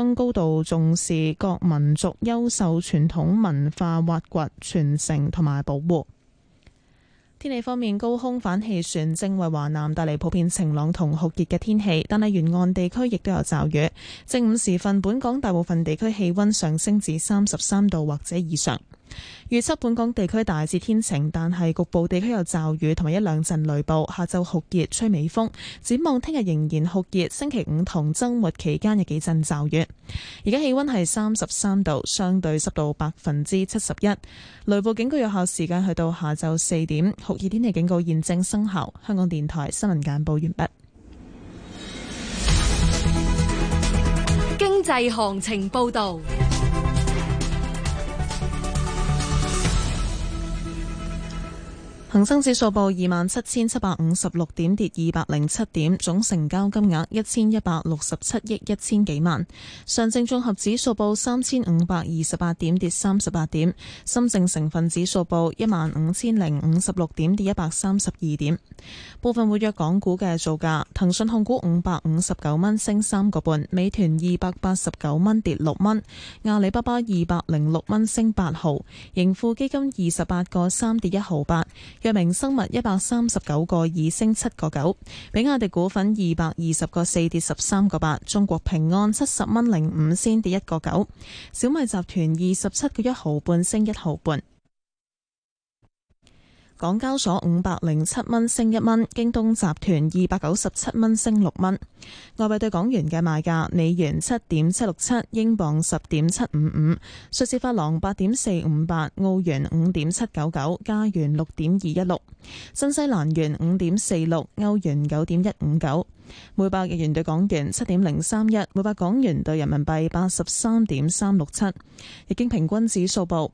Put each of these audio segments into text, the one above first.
將高度重視各民族優秀傳統文化挖掘、傳承同埋保護。天氣方面，高空反氣旋正為華南帶嚟普遍晴朗同酷熱嘅天氣，但係沿岸地區亦都有驟雨。正午時分，本港大部分地區氣溫上升至33度或者以上。預測本港地區大致天晴，但係局部地區有驟雨同埋一兩陣雷暴。下晝酷熱，吹微風。展望聽日仍然酷熱，星期五同週末期間有幾陣驟雨。而家氣溫係33度，相對濕度71%。雷暴警告有效時間去到下晝4點，酷熱天氣警告現正生效。香港電台新聞簡報完畢。 經濟行情報道。 恒生指數報27,756點，跌207點，總成交金額1167億1000幾萬。上證綜合指數報3528點，跌38點。深證成分指數報15056點，跌132點。部分活躍港股嘅造價：騰訊控股559蚊，升3個半；美團289蚊，跌6蚊；阿里巴巴206蚊，升8毫；盈富基金28個3，跌1毫8。藥明生物139個2，升7個9，比亞迪股份220個4，跌13個8，中國平安70蚊05仙，跌1個9，小米集團27個1毫半，升1毫半。港交所507蚊，升1蚊，京東集團297蚊，升6蚊。外幣對港元嘅賣價：美元7.767，英鎊10.755，瑞士法郎8.458，澳元5.799，加元6.216，新西蘭元5.46，歐元9.159。每百日元對港元7.031，每百港元對人民幣83.367。日經平均指數報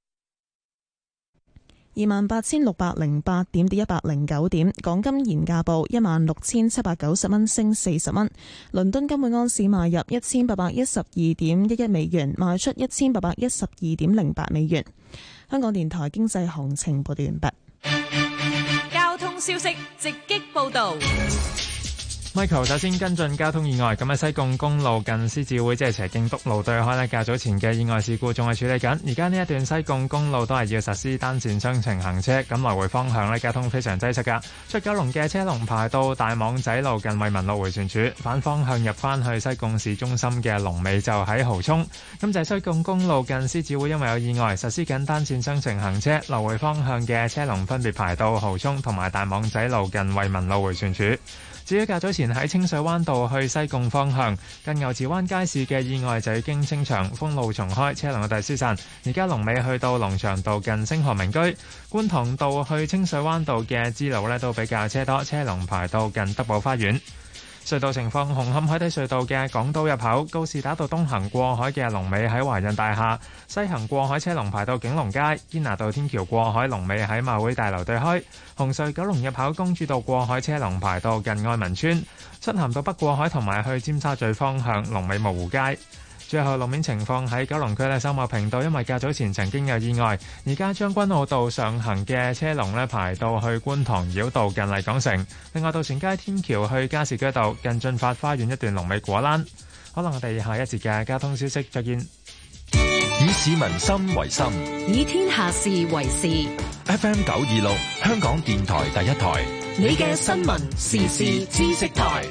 28,608點，跌109點。港金現價報16,790蚊，升40蚊。倫敦金每盎司買入1812.11美元，賣出1812.08美元。香港電台經濟行情報道完畢。 交通消息直擊報道。 Michael 首先跟進交通意外，咁喺西貢公路近獅子會即係斜徑篤路對開呢，較早前嘅意外事故仲係處理緊。而家呢一段西貢公路都係要實施單線雙程行車，咁來回方向呢，交通非常擠塞㗎。出九龍嘅車龍排到大網仔路近惠民路迴旋處，反方向入翻去西貢市中心嘅龍尾就喺蠔涌。咁就係西貢公路近獅子會因為有意外實施緊單線雙程行車，來回方向嘅車龍分別排到蠔涌同埋大網仔路近惠民路迴旋處。至於較早前喺清水灣道去西貢方向近牛池灣街市嘅意外就已經清場，封路重開，車龍嘅大消散。而家龍尾去到龍翔道近星河名居，觀塘道去清水灣道嘅支路呢都比較車多，車龍排到近德寶花園。隧道情況：紅磡海底隧道嘅港島入口告士打道東行過海嘅龍尾喺華潤大廈，西行過海車龍排到景隆街；堅拿道天橋過海龍尾喺馬會大樓對開。紅隧九龍入口公主道過海車龍排到近愛民村，漆咸道北過海同埋去尖沙咀方向龍尾蕪湖街。最後路面情況喺九龍區咧，秀茂坪道因為較早前曾經有意外，而家將軍澳道上行嘅車龍咧排到去觀塘繞道近麗港城。另外，渡船街天橋去加士居道近駿發花園一段龍尾果欄。可能我哋下一節嘅交通消息再見。 以市民心為心， 以天下事為事。 FM 926香港電台第一台， 你嘅新聞時事知識台。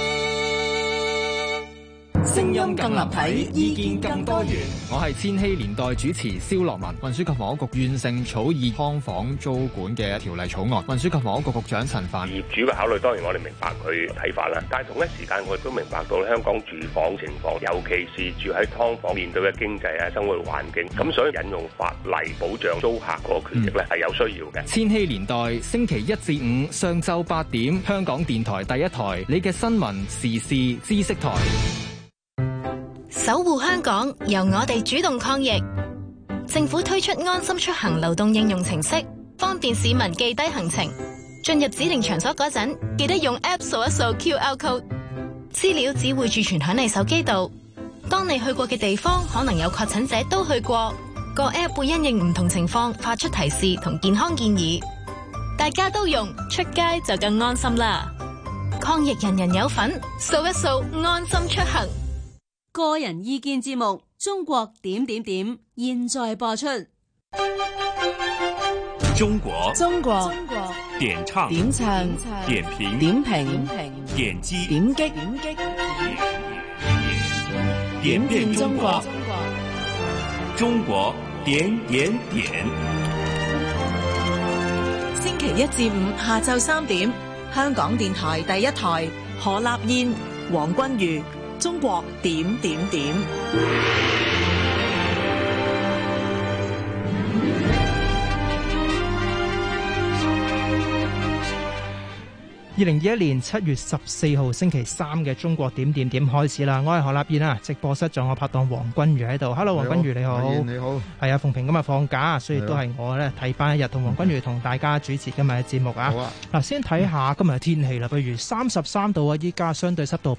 聲音更立體，意見更多元。 我係千禧年代主持蕭樂文。運輸及房屋局完成草擬劏房租管嘅條例草案。運輸及房屋局局長陳帆： 業主嘅考慮當然我哋明白佢睇法啦，但係同一時間我亦都明白到香港住房情況，尤其是住喺劏房面對嘅經濟啊、生活環境，咁所以引用法例保障租客嗰個權益咧係有需要嘅。 千禧年代星期一至五上晝8點，香港電台第一台，你嘅新聞時事知識台。 守護香港，由我哋主動抗疫。政府推出安心出行流動應用程式，方便市民記低行程。進入指定場所嗰陣，記得用 App 掃一掃 QR code， 資料只會儲存響你手機度。當你去過嘅地方可能有確診者都去過，個 App 會因應唔同情況發出提示同健康建議。大家都用，出街就更安心啦。抗疫人人有份，掃一掃安心出行。 個人意見節目《中國點點點》現在播出。 中國點唱點評點擊點遍中國，中國點。 星期一至五下晝3點，香港電台第一台，何立燕、黃君如，中國點點點。 2021年7月14號星期三嘅中國點點點開始啦！我係何立燕啊，直播室仲有我拍檔黃君如喺度。Hello， 黃君如你好。 你好。係啊，鳳萍今日放假，所以都係我咧替班一日，同黃君如同大家主持今日嘅節目啊。好啊。嗱，先睇下今日嘅天氣啦。譬如33度啊，依家相對濕度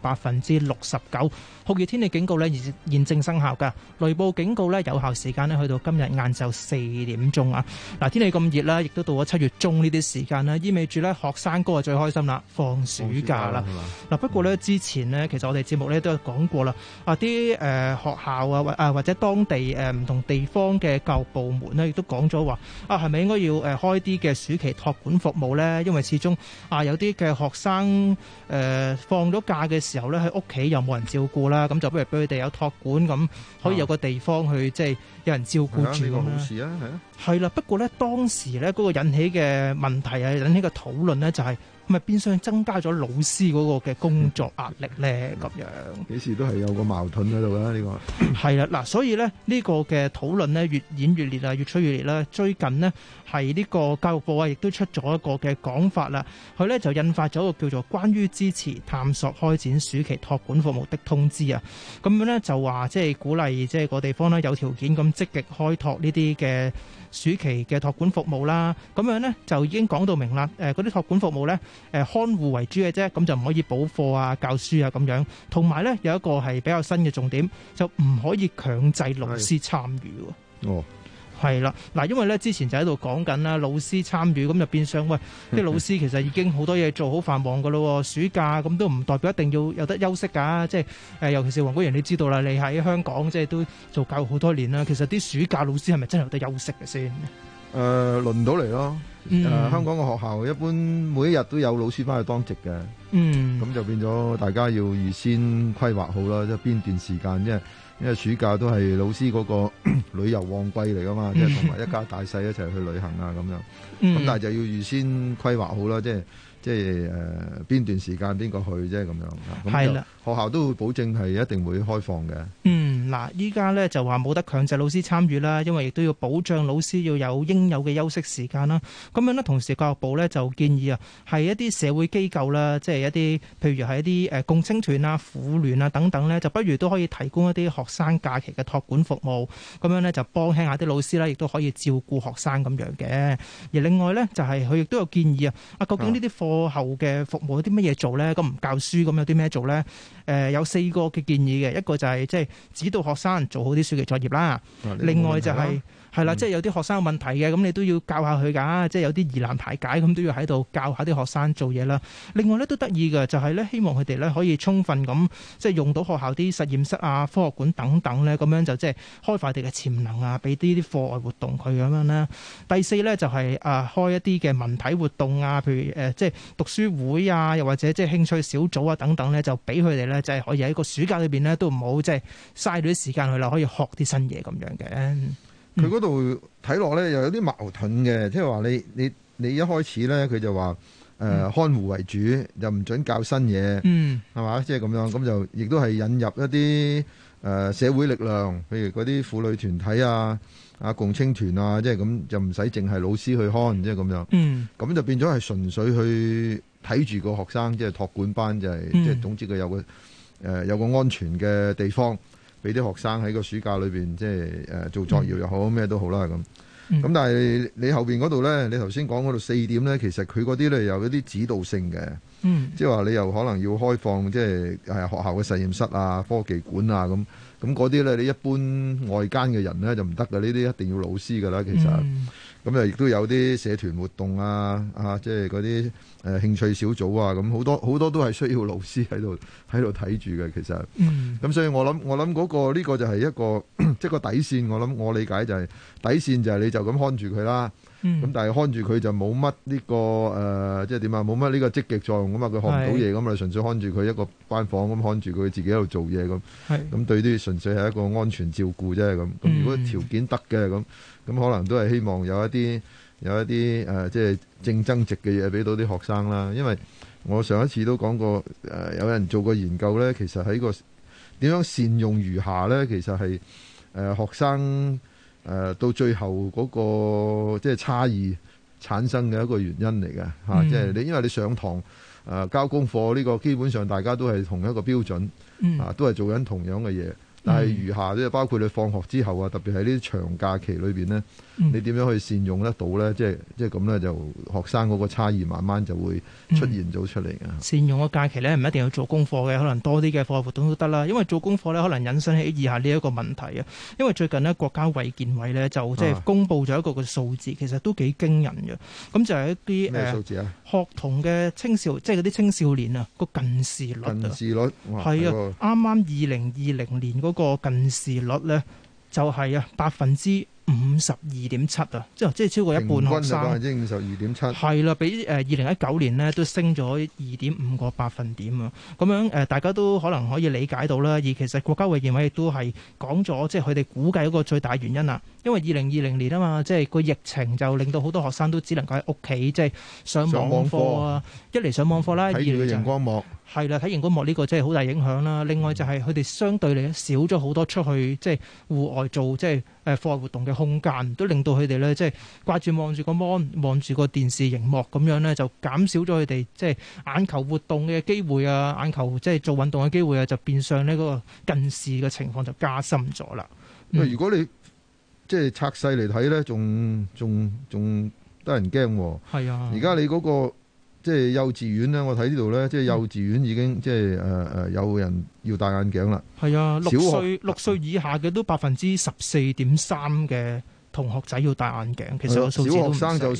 69%，酷熱天氣警告咧現正生效㗎。雷暴警告咧有效時間咧去到今日晏晝4點鐘啊。嗱，天氣咁熱啦，亦都到咗7月中呢啲時間啦，意味住咧學生哥係最開心啦，放暑假啦。嗱，不過咧之前呢，其實我哋節目咧都有講過啦，啲學校啊或者當地唔同地方嘅教育部門咧，亦都講咗話係咪應該要開啲嘅暑期託管服務咧？因為始終有啲嘅學生放咗假嘅時候咧，喺屋企又冇人照顧啦，咁就不如俾佢哋有託管，咁可以有個地方去即係有人照顧住咁啦。係啦，不過咧當時咧嗰個引起嘅問題引起嘅討論咧就係咪變相增加咗老師嗰個嘅工作壓力咧？咁樣幾時都係有個矛盾喺度啦，呢個係啦。嗱，所以咧呢個嘅討論咧越演越烈啊，越吹越烈啦。最近呢，係呢個教育部啊，亦都出咗一個嘅講法啦。佢咧就印發咗一個叫做關於支持探索開展暑期託管服務的通知啊。咁樣咧就話即係鼓勵即係個地方咧有條件咁積極開拓呢啲嘅暑期嘅託管服務啦。咁樣咧就已經講到明啦。嗰啲託管服務咧看護為主嘅啫，咁就唔可以補課啊、教書啊咁樣。同埋咧有一個係比較新嘅重點，就唔可以強制老師參與。 哦， 係啦，嗱，因為咧之前就喺度講緊啦，老師參與咁就變相喂，啲老師其實已經好多嘢做，好繁忙噶咯。暑假咁都唔代表一定要有得休息㗎，即係尤其是黃君如，你知道啦，你喺香港即係都做教育好多年啦，其實啲暑假老師係咪真係有得休息嘅先？ 輪唔到嚟咯。香港嘅學校一般每一日都有老師翻去當值嘅。咁就變咗大家要預先規劃好啦，即係邊段時間，因為暑假都係老師嗰個旅遊旺季嚟噶嘛，即係同埋一家大細一齊去旅行啊咁樣。咁但係就要預先規劃好啦，即係邊段時間邊個去啫咁樣。係啦，學校都會保證係一定會開放嘅。 嗱，依家咧就話冇得強制老師參與啦，因為亦都要保障老師要有應有嘅休息時間啦。咁樣呢，同時教育部咧就建議係一啲社會機構啦，即係一啲譬如係一啲共青團啊、婦聯啊等等咧，就不如都可以提供一啲學生假期嘅託管服務。咁樣咧就幫輕下啲老師啦，亦都可以照顧學生咁樣嘅。而另外咧就係佢亦都有建議究竟呢啲課後嘅服務有啲乜嘢做咧？咁唔教書咁有啲咩做咧？有4個嘅建議嘅，一個就係即係指導學生做好啲暑期作業啦。另外就係啦，即係有啲學生有問題嘅，咁你都要教下佢㗎。即係有啲疑難排解，咁都要喺度教下啲學生做嘢啦。另外咧都得意嘅就係咧，希望佢哋咧可以充分咁即係用到學校啲實驗室啊、科學館等等咧，咁樣就即係開發佢哋嘅潛能啊，俾啲課外活動佢咁樣啦。第4咧就係開一啲嘅文體活動啊，譬如即係讀書會啊，又或者即係興趣小組啊等等咧，就俾佢哋咧即係可以喺個暑假裏邊咧都唔好即係嘥咗啲時間去啦，可以學啲新嘢咁樣嘅。 佢嗰度睇落咧又有啲矛盾嘅，即係話你一開始咧佢就話看護為主，又唔准教新嘢，係嘛？即係咁樣，咁就亦都係引入一啲社會力量，譬如嗰啲婦女團體啊、共青團啊，即係咁就唔使淨係老師去看，即係咁樣。咁就變咗係純粹去睇住個學生，即係託管班，就係即係總之佢有個安全嘅地方。俾啲學生喺個暑假裏邊，即係做作業又好，咩都好啦咁。咁但係你後邊嗰度咧，你頭先講嗰度4點咧，其實佢嗰啲咧有一啲指導性嘅，即係話你又可能要開放，即係學校嘅實驗室啊、科技館啊咁。咁嗰啲咧，你一般外間嘅人咧就唔得㗎，呢啲一定要老師㗎啦。其實咁亦都有啲社團活動啊，即係嗰啲興趣小組啊，咁好多都係需要老師喺度睇住嘅，其實。咁所以我諗呢個就係一個即係個底線。我理解就係底線就係你就咁看住佢啦。咁但係看住佢就冇乜呢個即係點啊？冇乜呢個積極作用咁嘛，佢學唔到嘢咁啊，純粹看住佢一個班房咁看住佢自己喺度做嘢咁。咁對啲純粹係一個安全照顧啫咁。咁如果條件得嘅咁可能都係希望有一啲即係正增值嘅嘢俾到啲學生啦。因為我上一次都講過有人做過研究咧，其實喺個點樣善用餘下咧，其實係學生。到最後嗰個即係差異產生嘅一個原因嚟嘅嚇，即係因為你上堂交功課呢個基本上大家都係同一個標準，都係做緊同樣嘅嘢。但係餘下即係包括你放學之後啊，特別喺呢啲長假期裏邊呢，你點樣去善用得到呢？即係咁呢，就學生嗰個差異慢慢就會出現咗出嚟嘅。 善用個假期呢，唔一定要做功課嘅，可能多啲嘅課外活動都得啦。因為做功課呢，可能引申起以下呢一個問題啊。因為最近呢，國家衛健委呢，就即係公布咗一個嘅數字，其實都幾驚人嘅。咁就係一啲咩數字啊？ 學童嘅即係嗰啲青少年啊，個近視率係啊，啱啱2020年嗰個近視率咧就係52.7%啊，即係超過一半學生。 平均就52.7%。係啦，比2019年呢都升咗2.5個百分點啊！咁樣大家都可能可以理解到啦。而其實國家衛健委亦都係講咗，即係佢哋估計一個最大原因啦。因為2020年啊嘛，即係個疫情就令到好多學生都只能夠喺屋企即係上網課啊。一嚟上網課啦，二嚟就熒光幕。 係啦，睇熒光幕呢個真係好大影響啦。另外就係佢哋相對嚟少咗好多出去即係戶外做即係課外活動嘅空間，都令到佢哋咧即係掛住望住個 mon 望住個電視熒幕咁樣咧，就減少咗佢哋即係眼球活動嘅機會啊，眼球即係做運動嘅機會啊，就變相呢個近視嘅情況就加深咗啦。 如果你即係拆細嚟睇咧，仲得人驚喎。係啊！而家你嗰個即係幼稚園咧，我睇呢度咧，即係幼稚園已經即係有人要戴眼鏡啦。係啊，6歲以下嘅都14.3%嘅同學仔要戴眼鏡。其實個數字都唔細。小學生就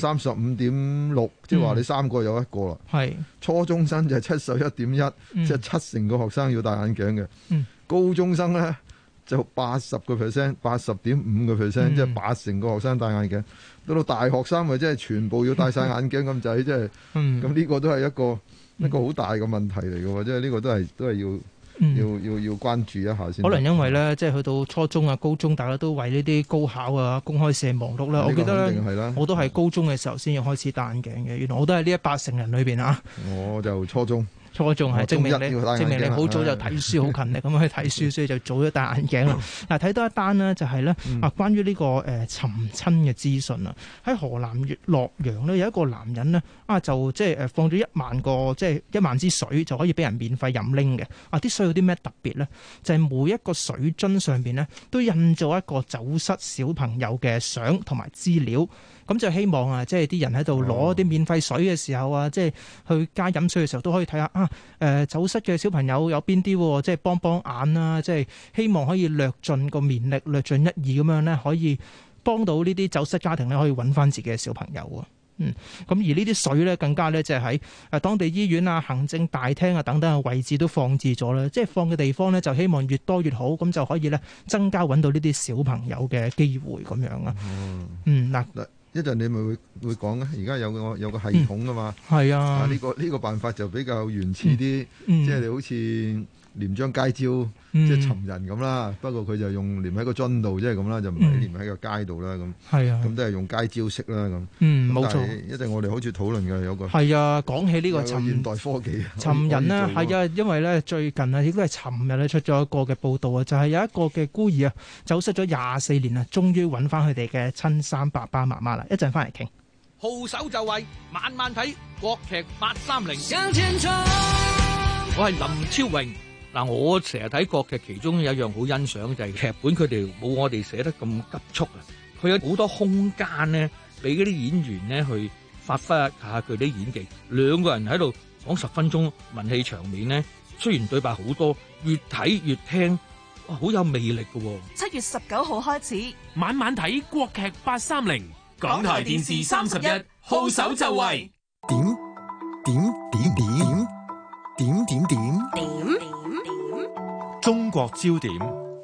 35.6%，即係話你3個有1個啦。係初中生就係71.1%，即係70%個學生要戴眼鏡嘅。高中生咧就80%，80.5%，即係80%個學生戴眼鏡。到大學生咪即係全部要戴晒眼鏡咁滯，即係咁呢個都係一個好大嘅問題嚟嘅喎，即係呢個都係要關注一下先。可能因為咧，即係去到初中啊、高中，大家都為呢啲高考啊、公開試忙碌啦。我記得咧，我都係高中嘅時候先要開始戴眼鏡嘅。原來我都係呢100成人裏邊啊。我就初中係證明你好早就睇書，好勤力咁去睇書，所以就早咗戴眼鏡啦。嗱，睇多一單呢，就係咧關於呢個尋親嘅資訊啊。喺河南洛陽呢，有一個男人呢，就即係放咗1萬支水就可以俾人免費飲拎嘅。啲水有啲咩特別呢？就係每一個水樽上邊呢，都印咗一個走失小朋友嘅相同埋資料。咁就希望即係啲人喺度攞啲免費水嘅時候啊，即係去加飲水嘅時候都可以睇下走失嘅小朋友有邊啲，即係幫眼啦，即係希望可以略盡個綿力，略盡一意咁樣咧，可以幫到呢啲走失家庭咧，可以揾翻自己嘅小朋友啊。咁而呢啲水咧，更加咧就係喺當地醫院啊、行政大廳啊等等嘅位置都放置咗啦。即係放嘅地方咧，就希望越多越好，咁就可以咧增加揾到呢啲小朋友嘅機會咁樣啊。嗱。一陣你咪會講嘅，而家有個系統噶嘛。係啊，呢個辦法就比較原始啲，即係你好似連張街招，即係尋人咁啦。不過佢就用連喺個樽度，即係咁啦，就唔係連喺個街度啦咁。係啊，咁都係用街招式啦咁。冇錯。一陣我哋好似討論嘅有個。係啊，講起呢個現代科技。尋人呢，係啊，因為咧最近啊，亦都係尋日咧出咗一個嘅報道啊，就係有一個嘅孤兒啊，走失咗24年啊，終於揾翻佢哋嘅親生爸爸媽媽啦。一陣翻嚟傾。 號手就位，晚晚睇國劇830。我係林超榮。嗱，我成日睇國劇，其中有一樣好欣賞就係劇本，佢哋冇我哋寫得咁急促啊！佢有好多空間咧，俾嗰啲演員咧去發揮下佢啲演技。兩個人喺度講10分鐘文戲場面咧，雖然對白好多，越睇越聽，好有魅力㗎喎。 7月19號開始， 晚晚睇國劇830。 港台電視31號手就位。 中國焦點。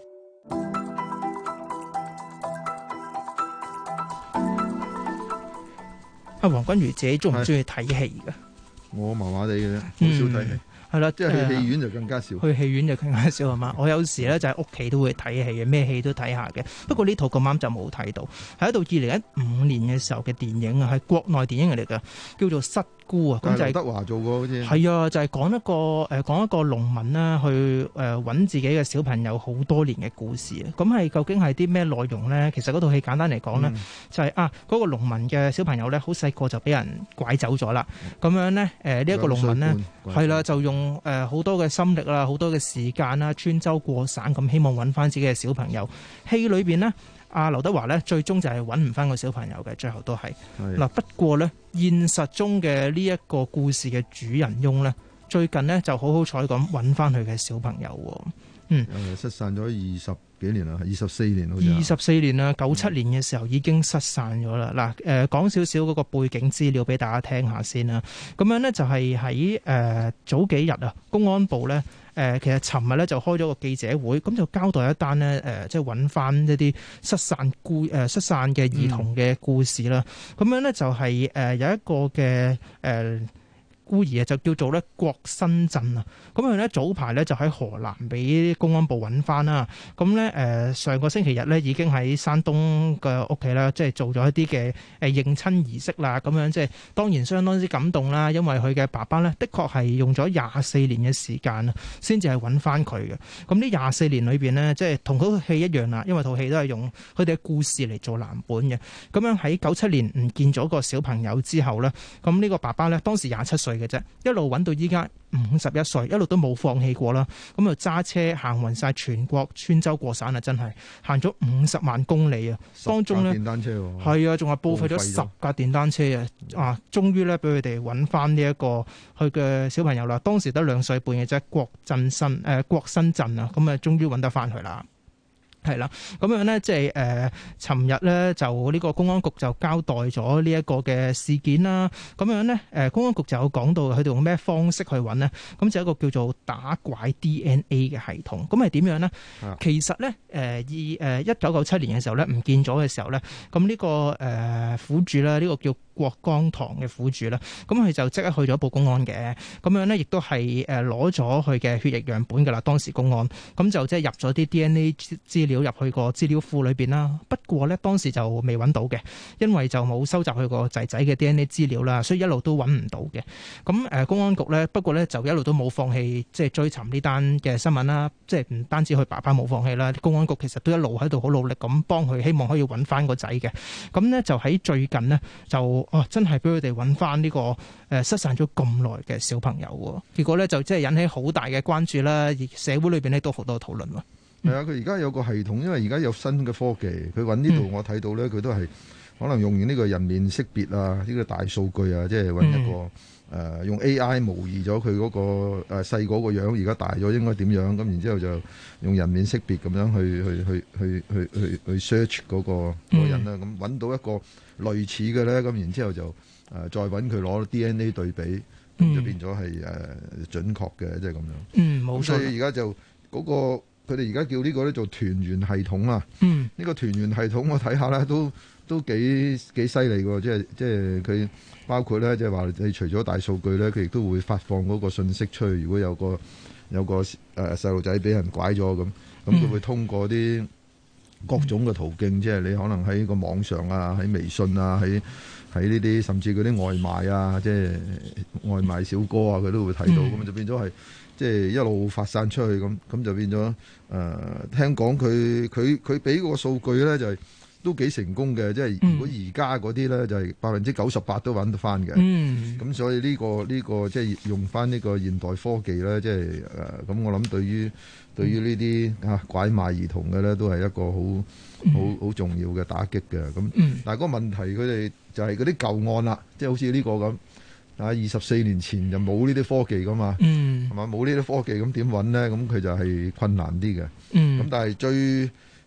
阿黃君如自己中唔中意睇戲㗎？ 我麻麻地嘅啫，好少睇戲。係啦，即係去戲院就更加少。 去戲院就更加少係嘛？我有時咧就喺屋企都會睇戲嘅，咩戲都睇下嘅。不過呢套咁啱就冇睇到，係一套2015年嘅時候嘅電影啊，係國內電影嚟㗎，叫做《失孤》啊。咁就係劉德華做過好似。係啊，就係講一個農民啦，去揾自己嘅小朋友好多年嘅故事啊。咁係究竟係啲咩內容咧？其實嗰套戲簡單嚟講咧，就係嗰個農民嘅小朋友咧，好細個就俾人拐走咗啦。咁樣咧，呢一個農民咧，係啦，就用好多嘅心力啦，好多嘅時間啦，穿州過省咁，希望揾翻自己嘅小朋友。戲裏邊呢，阿劉德華呢，最終就係揾唔翻個小朋友嘅，最後都係嗱。不過呢，現實中嘅呢一個故事嘅主人翁呢，最近呢就好彩咁揾翻佢嘅小朋友。 失散咗20幾年啦，24年好似。 24年啦，97年嘅時候已經失散咗啦。嗱，講少少嗰個背景資料俾大家聽下先啦。咁樣呢，就係喺早幾日啊，公安部呢，其實尋日呢就開咗個記者會，咁就交代一單呢，即係揾翻一啲失散嘅兒童嘅故事啦。咁樣呢，就係有一個嘅孤兒啊，就叫做咧郭新鎮啊。咁佢咧早排咧就喺河南俾公安部揾翻啦。咁咧上個星期日咧已經喺山東嘅屋企啦，即係做咗一啲嘅認親儀式啦。咁樣即係當然相當之感動啦，因為佢嘅爸爸咧的確係用咗24年嘅時間啊，先至係揾翻佢嘅。咁呢24年裏邊呢，即係同嗰套戲一樣啦，因為套戲都係用佢哋嘅故事嚟做藍本嘅。咁樣喺97年唔見咗個小朋友之後咧，咁呢個爸爸咧當時27歲嘅啫，一路揾到依家51歲，一路都冇放棄過啦。咁就揸車行勻晒全國，穿州過省啊，真係行咗50萬公里啊！當中呢，電單車係啊，仲係報廢咗10架電單車啊！終於咧俾佢哋揾翻呢一個佢嘅小朋友啦。當時得2歲半嘅啫，郭新鎮啊，咁啊終於揾得翻佢啦。係啦，咁樣呢，即係尋日呢，就呢個公安局就交代咗呢一個嘅事件啦。咁樣呢，公安局就有講到佢哋用咩方式去揾呢？咁就一個叫做打拐 DNA 嘅系統。咁係點樣呢？其實呢，1997年嘅時候呢，唔見咗嘅時候呢，咁呢個苦主啦，呢個叫郭江堂嘅苦主啦，咁佢就即刻去咗報公安嘅。咁樣呢，亦都係攞咗佢嘅血液樣本㗎啦。當時公安咁就即係入咗啲 DNA 資料入去個資料庫裏邊啦。不過呢，當時就未揾到嘅，因為就冇收集佢個仔仔嘅 DNA 資料啦，所以一路都揾唔到嘅。咁公安局呢，不過呢，就一路都冇放棄即係追尋呢單嘅新聞啦。即係唔單止佢爸爸冇放棄啦，公安局其實都一路喺度好努力咁幫佢，希望可以揾翻個仔嘅。咁呢，就喺最近呢，就真係俾佢哋揾翻呢個失散咗咁耐嘅小朋友喎。結果呢，就即係引起好大嘅關注啦，而社會裏邊呢，都好多討論喎。 係啊，佢而家有個系統，因為而家有新嘅科技，佢揾呢度我睇到咧，佢都係可能用完呢個人面識別啊，呢個大數據啊，即係揾一個用 AI 模擬咗佢嗰個細個個樣，而家大咗應該點樣？咁然之後就用人面識別咁樣去 search 嗰個人啦。咁揾到一個類似嘅咧，咁然之後就再揾佢攞 DNA 對比，咁就變咗係準確嘅，即係咁樣。冇錯。所以而家就嗰個。佢哋而家叫呢個咧做團圓系統啊！呢個團圓系統我睇下咧都幾犀利喎！即係佢包括咧，即係話你除咗大數據咧，佢亦都會發放嗰個信息出去。如果有個細路仔俾人拐咗咁佢會通過啲各種嘅途徑，即係你可能喺個網上啊，喺微信啊，喺呢啲甚至嗰啲外賣啊，即係外賣小哥啊，佢都會睇到，咁就變咗係。即係一路發散出去咁就變咗聽講佢俾個數據咧就係都幾成功嘅，即係如果而家嗰啲咧就係98%都揾得翻嘅。咁所以呢個即係用翻呢個現代科技咧，即係咁我諗對於呢啲拐賣兒童嘅咧都係一個好重要嘅打擊嘅。咁但係嗰個問題佢哋就係嗰啲舊案啦，即係好似呢個咁。24年前就冇呢啲科技噶嘛，係嘛？冇呢啲科技咁點揾咧？咁佢就係困難啲嘅。咁但係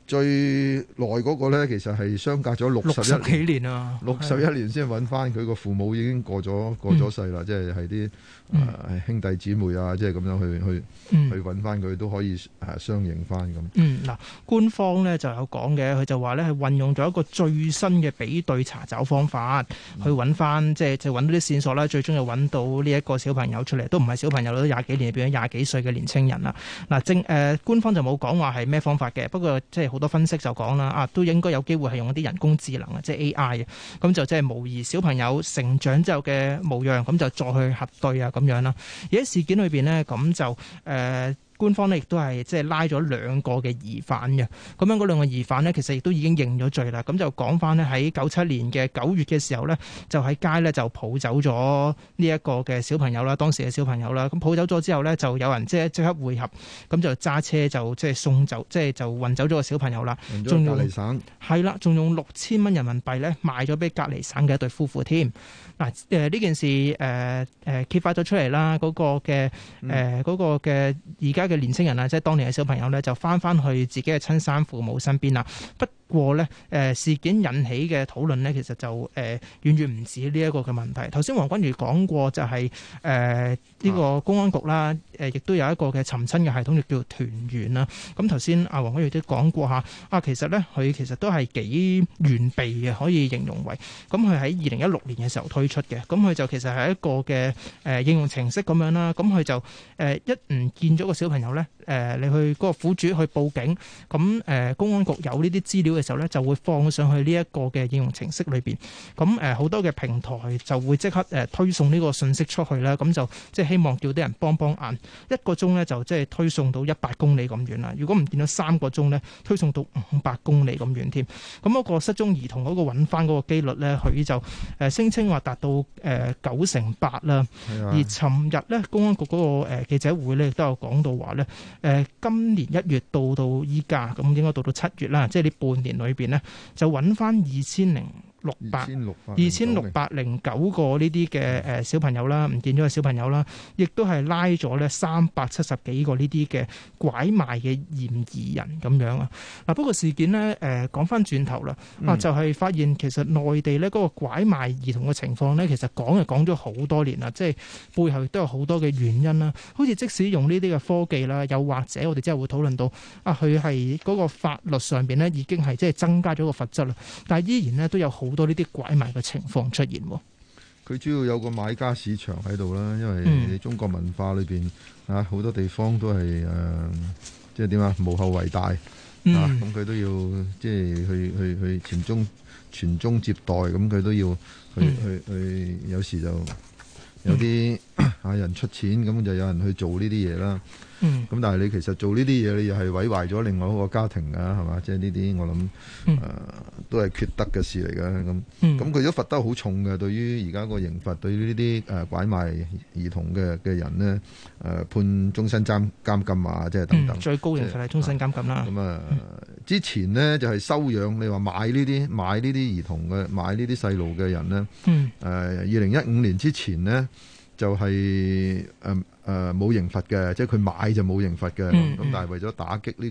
最耐嗰個咧，其實係相隔咗61 幾年啊 ，61年先揾翻佢個父母已經過咗世啦，即係啲兄弟姊妹啊，即係咁樣去揾翻佢都可以相認翻咁。 嗱，官方咧就有講嘅，佢就話咧係運用咗一個最新嘅比對查找方法去揾翻，即係揾到啲線索啦，最終又揾到呢一個小朋友出嚟，都唔係小朋友，都20幾年變咗20幾歲嘅年青人啦。嗱，官方就冇講話係咩方法嘅，不過即係好多分析就講啦，都應該有機會係用一啲人工智能啊，即係 AI 咁就即係模擬小朋友成長之後嘅模樣，咁就再去核對啊咁樣啦。而喺事件裏邊呢，咁就官方呢亦都係即係拉咗2個嘅疑犯嘅，咁樣嗰2個疑犯呢，其實亦都已經認咗罪啦。咁就講翻呢，喺97年嘅9月嘅時候呢，就喺街呢就抱走咗呢一個嘅小朋友啦，當時嘅小朋友啦。咁抱走咗之後呢，就有人即刻會合，咁就揸車就即係送走，即係就運走咗個小朋友啦。 仲用隔離省係啦，仲用6000蚊人民幣呢賣咗俾隔離省嘅一對夫婦添。嗱，呢件事揭發咗出嚟啦，嗰個嘅而家嘅年青人啊，即係當年嘅小朋友咧，就翻去自己嘅親生父母身邊啦。不過咧，事件引起嘅討論咧，其實就遠遠唔止呢一個嘅問題。頭先黃君如講過，就係呢個公安局啦，亦都有一個嘅尋親嘅系統，亦叫做團圓啦。咁頭先阿黃君如都講過下，其實咧佢其實都係幾完備嘅，可以形容為。咁佢喺2016年嘅時候推出嘅，咁佢就其實係一個嘅應用程式咁樣啦。咁佢就一唔見咗個小朋友咧，你去嗰個苦主去報警，咁公安局有呢啲資料嘅時候咧，就會放上去呢一個嘅應用程式裏邊。咁好多嘅平台就會即刻推送呢個信息出去啦。咁就即係希望叫啲人幫眼。1個鐘咧就即係推送到100公里咁遠啦。如果唔見到3個鐘咧，推送到500公里咁遠添。咁嗰個失蹤兒童嗰個揾翻嗰個機率咧，佢就聲稱話達到98%啦。而尋日咧，公安局嗰個記者會咧亦都有講到話咧，今年1月到依家，咁應該到7月啦，即係呢半年裏邊咧，就揾翻2609個呢啲嘅小朋友啦，唔見咗嘅小朋友啦，亦都係拉咗咧370幾個呢啲嘅拐賣嘅嫌疑人咁樣啊。嗱，不過事件呢，講翻轉頭啦，就係發現其實內地咧嗰個拐賣兒童嘅情況咧，其實講咗好多年啦，即係背後亦都有好多嘅原因啦。好似即使用呢啲嘅科技啦，又或者我哋之後會討論到佢係嗰個法律上邊咧已經係即係增加咗個罰則啦，但係依然呢，都有好多呢啲拐賣嘅情況出現。 佢主要有個買家市場喺度啦，因為你中國文化裏邊好多地方都係即係點無後為大咁佢都要即係去傳宗接代，咁佢都要去有時就有啲人出錢，咁就有人去做呢啲嘢啦。咁但係你其實做呢啲嘢，你又係毀壞咗另外一個家庭㗎，係嘛？即係呢啲我諗都係缺德嘅事嚟㗎。咁佢都罰得好重嘅，對於而家個刑罰，對於呢啲拐賣兒童嘅人呢，判終身監禁啊，即係等等。 最高刑罰係終身監禁啦。 咁之前呢，就係收養，你話買呢啲兒童嘅買呢啲細路嘅人呢，2015年之前呢，就係冇刑罰嘅，即係佢買就冇刑罰嘅。咁但係為咗打擊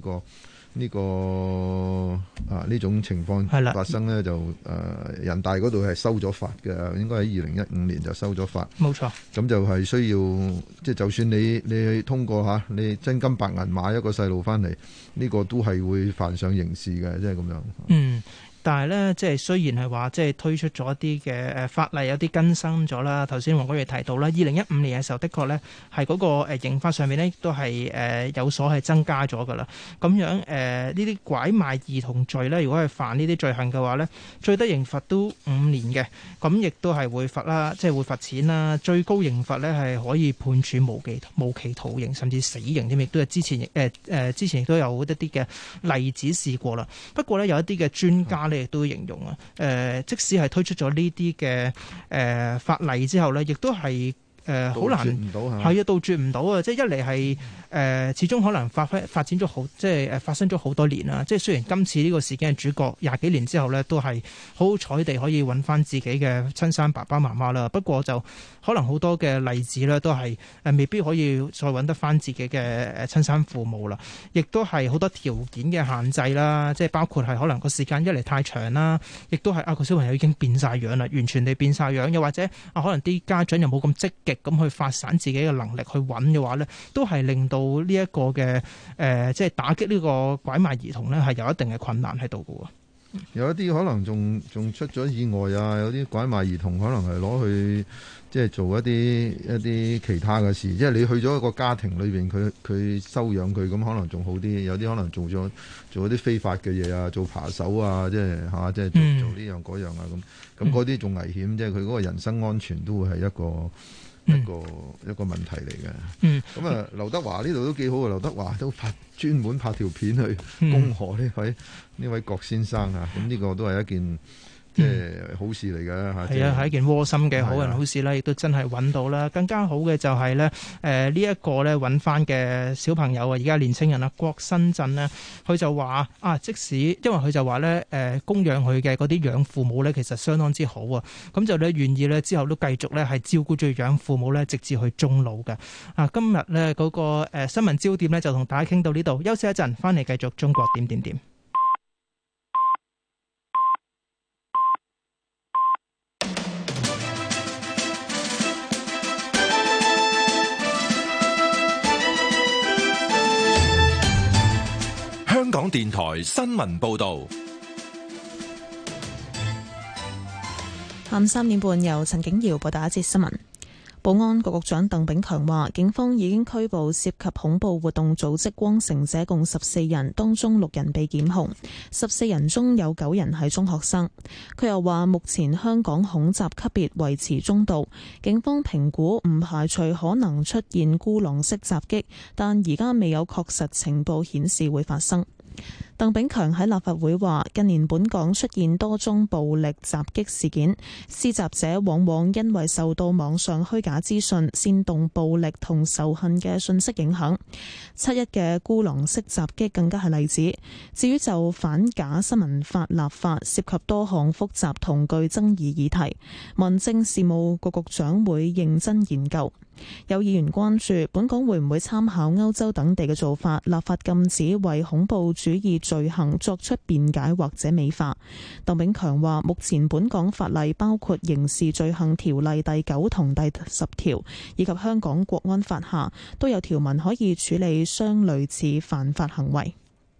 呢種情況發生呢，就人大嗰度係收咗法嘅，應該喺2015年就收咗法。 冇錯。咁就係需要，即係就算你通過你真金白銀買一個細路翻嚟，呢個都係會犯上刑事嘅，即係咁樣。 但係咧，即係雖然係話即係推出咗一啲嘅法例有啲更新咗啦。頭先黃君如提到啦，2015年嘅時候，的確咧係嗰個刑法上面咧都係有所係增加咗噶啦。咁樣呢啲拐賣兒童罪咧，如果係犯呢啲罪行嘅話咧，最低刑罰都5年嘅，咁亦都係會罰啦，即係會罰錢啦。最高刑罰咧係可以判處無期徒刑，甚至死刑添。亦都係之前亦都有一啲嘅例子試過啦。不過咧有一啲嘅專家亦都形容即使係推出咗呢啲嘅法例之後咧，亦都係好難係啊，杜絕唔到啊！即係一嚟係始終可能發展咗好，即係發生咗好多年啦。即係雖然今次呢個事件嘅主角20幾年之後呢，都係好彩地可以揾翻自己嘅親生爸爸媽媽啦。不過就可能好多嘅例子呢，都係未必可以再揾得翻自己嘅親生父母啦。亦都係好多條件嘅限制啦，即係包括係可能個時間一嚟太長啦，亦都係個小朋友已經變晒樣啦，完全地變晒樣，又或者可能啲家長又冇咁積極咁去發散自己嘅能力去揾嘅話呢，都係令到呢一個嘅即係打擊呢個拐賣兒童呢，係有一定嘅困難喺度嘅。 有一啲可能仲出咗意外啊，有啲拐賣兒童可能係攞去即係做一啲其他嘅事，即係你去咗一個家庭裏邊，佢收養佢，咁可能仲好啲。有啲可能做一啲非法嘅嘢啊，做扒手啊，即係嚇，即係做呢樣嗰樣啊咁嗰啲仲危險，即係佢嗰個人身安全都會係一個問題嚟嘅。咁啊，劉德華呢度都幾好啊！劉德華都專門拍條片去恭賀呢位郭先生啊！咁呢個都係一件即係好事嚟嘅嚇。係啊，係一件窩心嘅好人好事啦，亦都真係揾到啦。更加好嘅就係咧，呢一個咧揾翻嘅小朋友啊，而家年青人啊，郭新振呢，佢就話即使因為佢就話咧，供養佢嘅嗰啲養父母咧，其實相當之好啊。咁就咧願意咧之後都繼續咧係照顧住養父母咧，直至去終老嘅。今日咧嗰個新聞焦點咧就同大家傾到呢度，休息一陣，翻嚟繼續中國點點點。 香港電台新聞報道， 下午3點半由陳景瑤報道一節新聞。保安局局長鄧炳強話，警方已經拘捕涉及恐怖活動組織光城者共14人，當中6人被檢控，14人中有9人係中學生。佢又話，目前香港恐襲級別維持中度，警方評估唔排除可能出現孤狼式襲擊，但而家未有確實情報顯示會發生。鄧炳強喺立法會話，近年本港出現多宗暴力襲擊事件，施襲者往往因為受到網上虛假資訊、煽動暴力同仇恨嘅信息影響。7·1嘅孤狼式襲擊更加係例子。至於就反假新聞法立法，涉及多項複雜同具爭議議題，民政事務局局長會認真研究。有議員關注本港會唔會參考歐洲等地嘅做法，立法禁止為恐怖主義罪行作出辯解或者美化。鄧炳強話，目前本港法例包括刑事罪行條例第9同第10條，以及香港國安法下都有條文可以處理相類似犯法行為。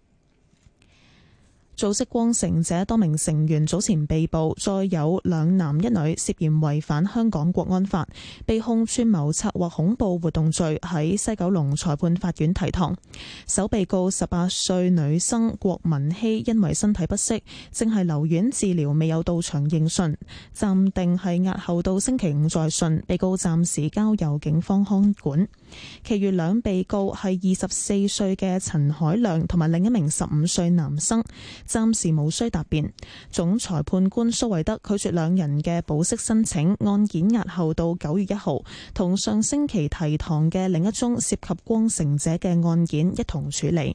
組織光城者多名成員早前被捕，再有2男1女涉嫌違反香港國安法，被控串謀策劃恐怖活動罪，喺西九龍裁判法院提堂。首被告18歲女生郭文希因為身體不適，正係留院治療，未有到場應訊，暫定係押後到星期5再訊。被告暫時交由警方看管。其餘2被告係24歲嘅陳海亮同埋另一名15歲男生，暫時無需答辯。總裁判官蘇惠德拒絕2人嘅保釋申請，案件押後到9月1號，同上星期提堂嘅另一宗涉及光城者嘅案件一同處理。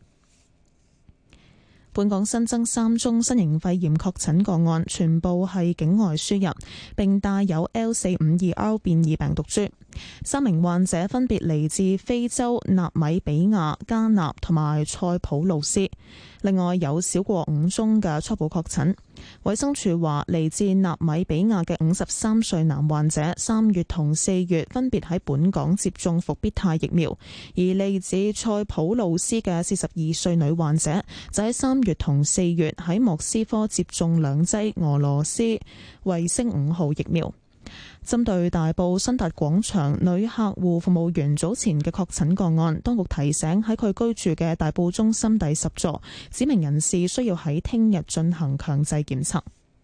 本港新增3宗新型肺炎確診個案，全部係境外輸入，並帶有 L452R 變異病毒株。3名患者分別嚟自非洲納米比亞、加納同埋塞浦路斯。另外有少過5宗嘅初步確診。衛生署話，嚟自納米比亞嘅53歲男患者3月同4月分別喺本港接種復必泰疫苗，而嚟自塞浦路斯嘅42歲女患者就喺3月同4月喺莫斯科接種2劑俄羅斯衛星5號疫苗。針對大埔新達廣場女客戶服務員早前嘅確診個案，當局提醒喺佢居住嘅大埔中心第10座，指明人士需要喺聽日進行強制檢測。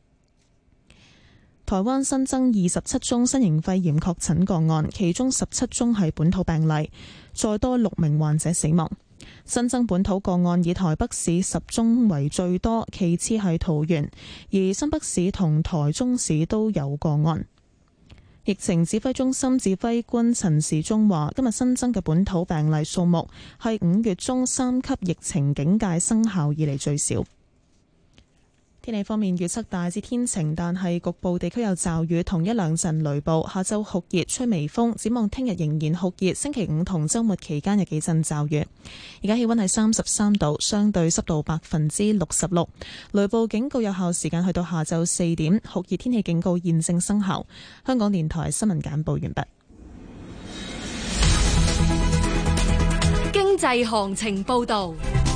台灣新增27宗新型肺炎確診個案，其中17宗係本土病例，再多6名患者死亡。新增本土個案以台北市10宗為最多，其次係桃園，而新北市同台中市都有個案。 疫情指揮中心指揮官陳時中話，今日新增嘅本土病例數目係5月中3級疫情警戒生效以嚟最少。天氣方面預測大致天晴，但係局部地區有驟雨同一兩陣雷暴。下晝酷熱，吹微風。展望聽日仍然酷熱，星期五同週末期間有幾陣驟雨。而家氣溫係33度，相對濕度66%。雷暴警告有效時間去到下晝4點，酷熱天氣警告現正生效。香港電台新聞簡報完畢。 經濟行情報導。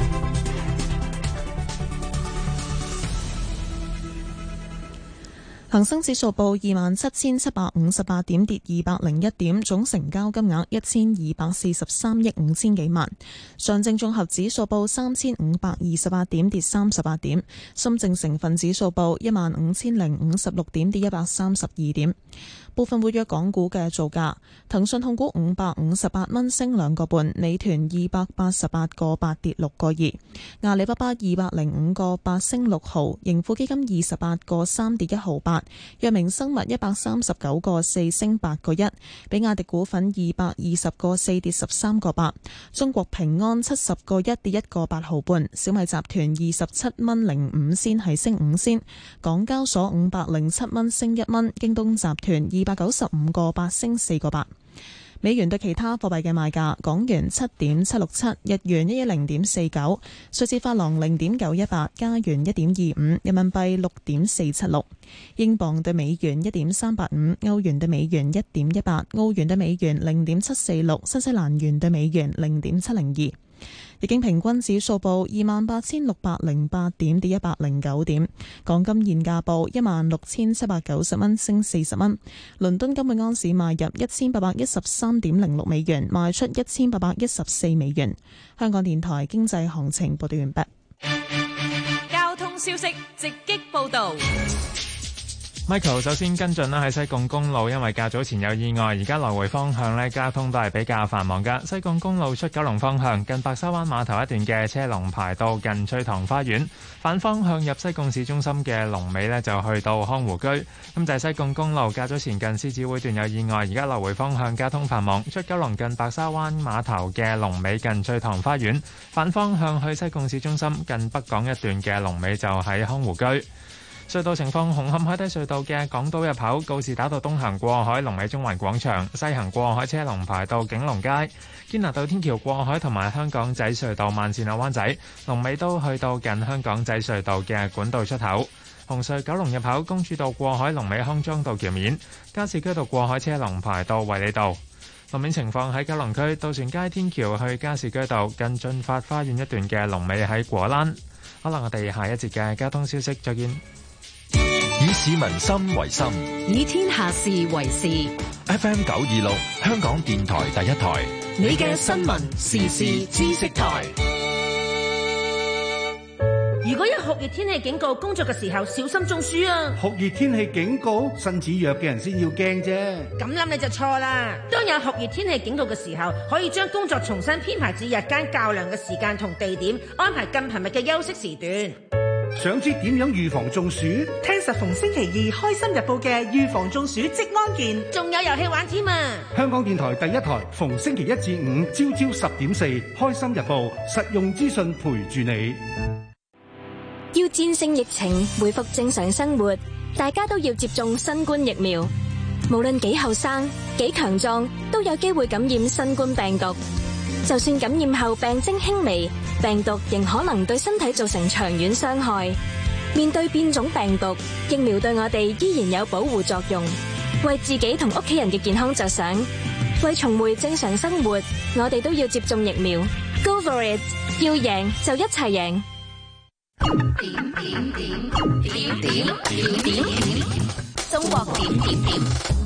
恒生指數報27,758點，跌201點，總成交金額1243億5千幾萬。上證綜合指數報3528點，跌38點。深證成分指數報15056點，跌132點。部分活躍港股嘅造價：騰訊控股558蚊升2個半，美團288個8跌6個2，阿里巴巴205個8升6毫，盈富基金28個3跌1毫8，藥明生物139個4升8個1，比亞迪股份220個4跌13個8，中國平安70個1跌1個8毫半，小米集團27蚊05仙係升5仙，港交所507蚊升1蚊，京東集團295個8升4個8。美元對其他貨幣嘅賣價：港元7.767，日元110.49，瑞士法郎0.918，加元1.25，人民幣6.476，英鎊對美元1.385，歐元對美元1.18，澳元對美元0.746，新西蘭元對美元0.702。日經平均指數報28,608點，跌109點。港金現價報16,790蚊，升40蚊。倫敦金每盎司賣入1,813.06美元，賣出1,814美元。香港電台經濟行情報道完畢。 交通消息直擊報道。 Michael 首先跟進啦，喺西貢公路，因為較早前有意外，而家來回方向呢交通都係比較繁忙㗎。西貢公路出九龍方向，近白沙灣碼頭一段嘅車龍排到近翠塘花園，反方向入西貢市中心嘅龍尾呢就去到康湖居。咁就係西貢公路較早前近獅子會段有意外，而家來回方向交通繁忙，出九龍近白沙灣碼頭嘅龍尾近翠塘花園，反方向去西貢市中心近北港一段嘅龍尾就喺康湖居。隧道情況：紅磡海底隧道嘅港島入口告士打道東行過海，龍尾中環廣場；西行過海車龍排到景隆街。堅拿道天橋過海同埋香港仔隧道慢線灣仔龍尾都去到近香港仔隧道嘅管道出口。紅隧九龍入口公主道過海龍尾康莊道橋面，加士居道過海車龍排到衛理道。路面情況喺九龍區渡船街天橋去加士居道近進發花園一段嘅龍尾喺果欄。可能我哋下一節嘅交通消息再見。 以市民心為心， 以天下事為事。 FM 926，香港電台第一台， 你嘅新聞時事知識台。 如果有酷熱天氣警告，工作嘅時候小心中暑啊！ 酷熱天氣警告，身子弱嘅人先要驚啫。 咁諗你就錯啦。當有酷熱天氣警告嘅時候，可以將工作重新編排至日間較涼嘅時間同地點，安排更頻密嘅休息時段。 想知點樣預防中暑？ 聽實逢星期二《開心日報》嘅預防中暑即安健， 仲有遊戲玩添啊！ 香港電台第一台，逢星期一至五朝朝10.4，《開心日報》實用資訊陪住你。 要戰勝疫情，恢復正常生活，大家都要接種新冠疫苗。無論幾後生、幾強壯，都有機會感染新冠病毒。就算感染後病徵輕微，病毒仍可能對身體造成長遠傷害。面對變種病毒，疫苗對我哋依然有保護作用。為自己同屋企人嘅健康着想，為重回正常生活，我哋都要接種疫苗。Go for it！ 要贏就一齊贏。 中國點點點。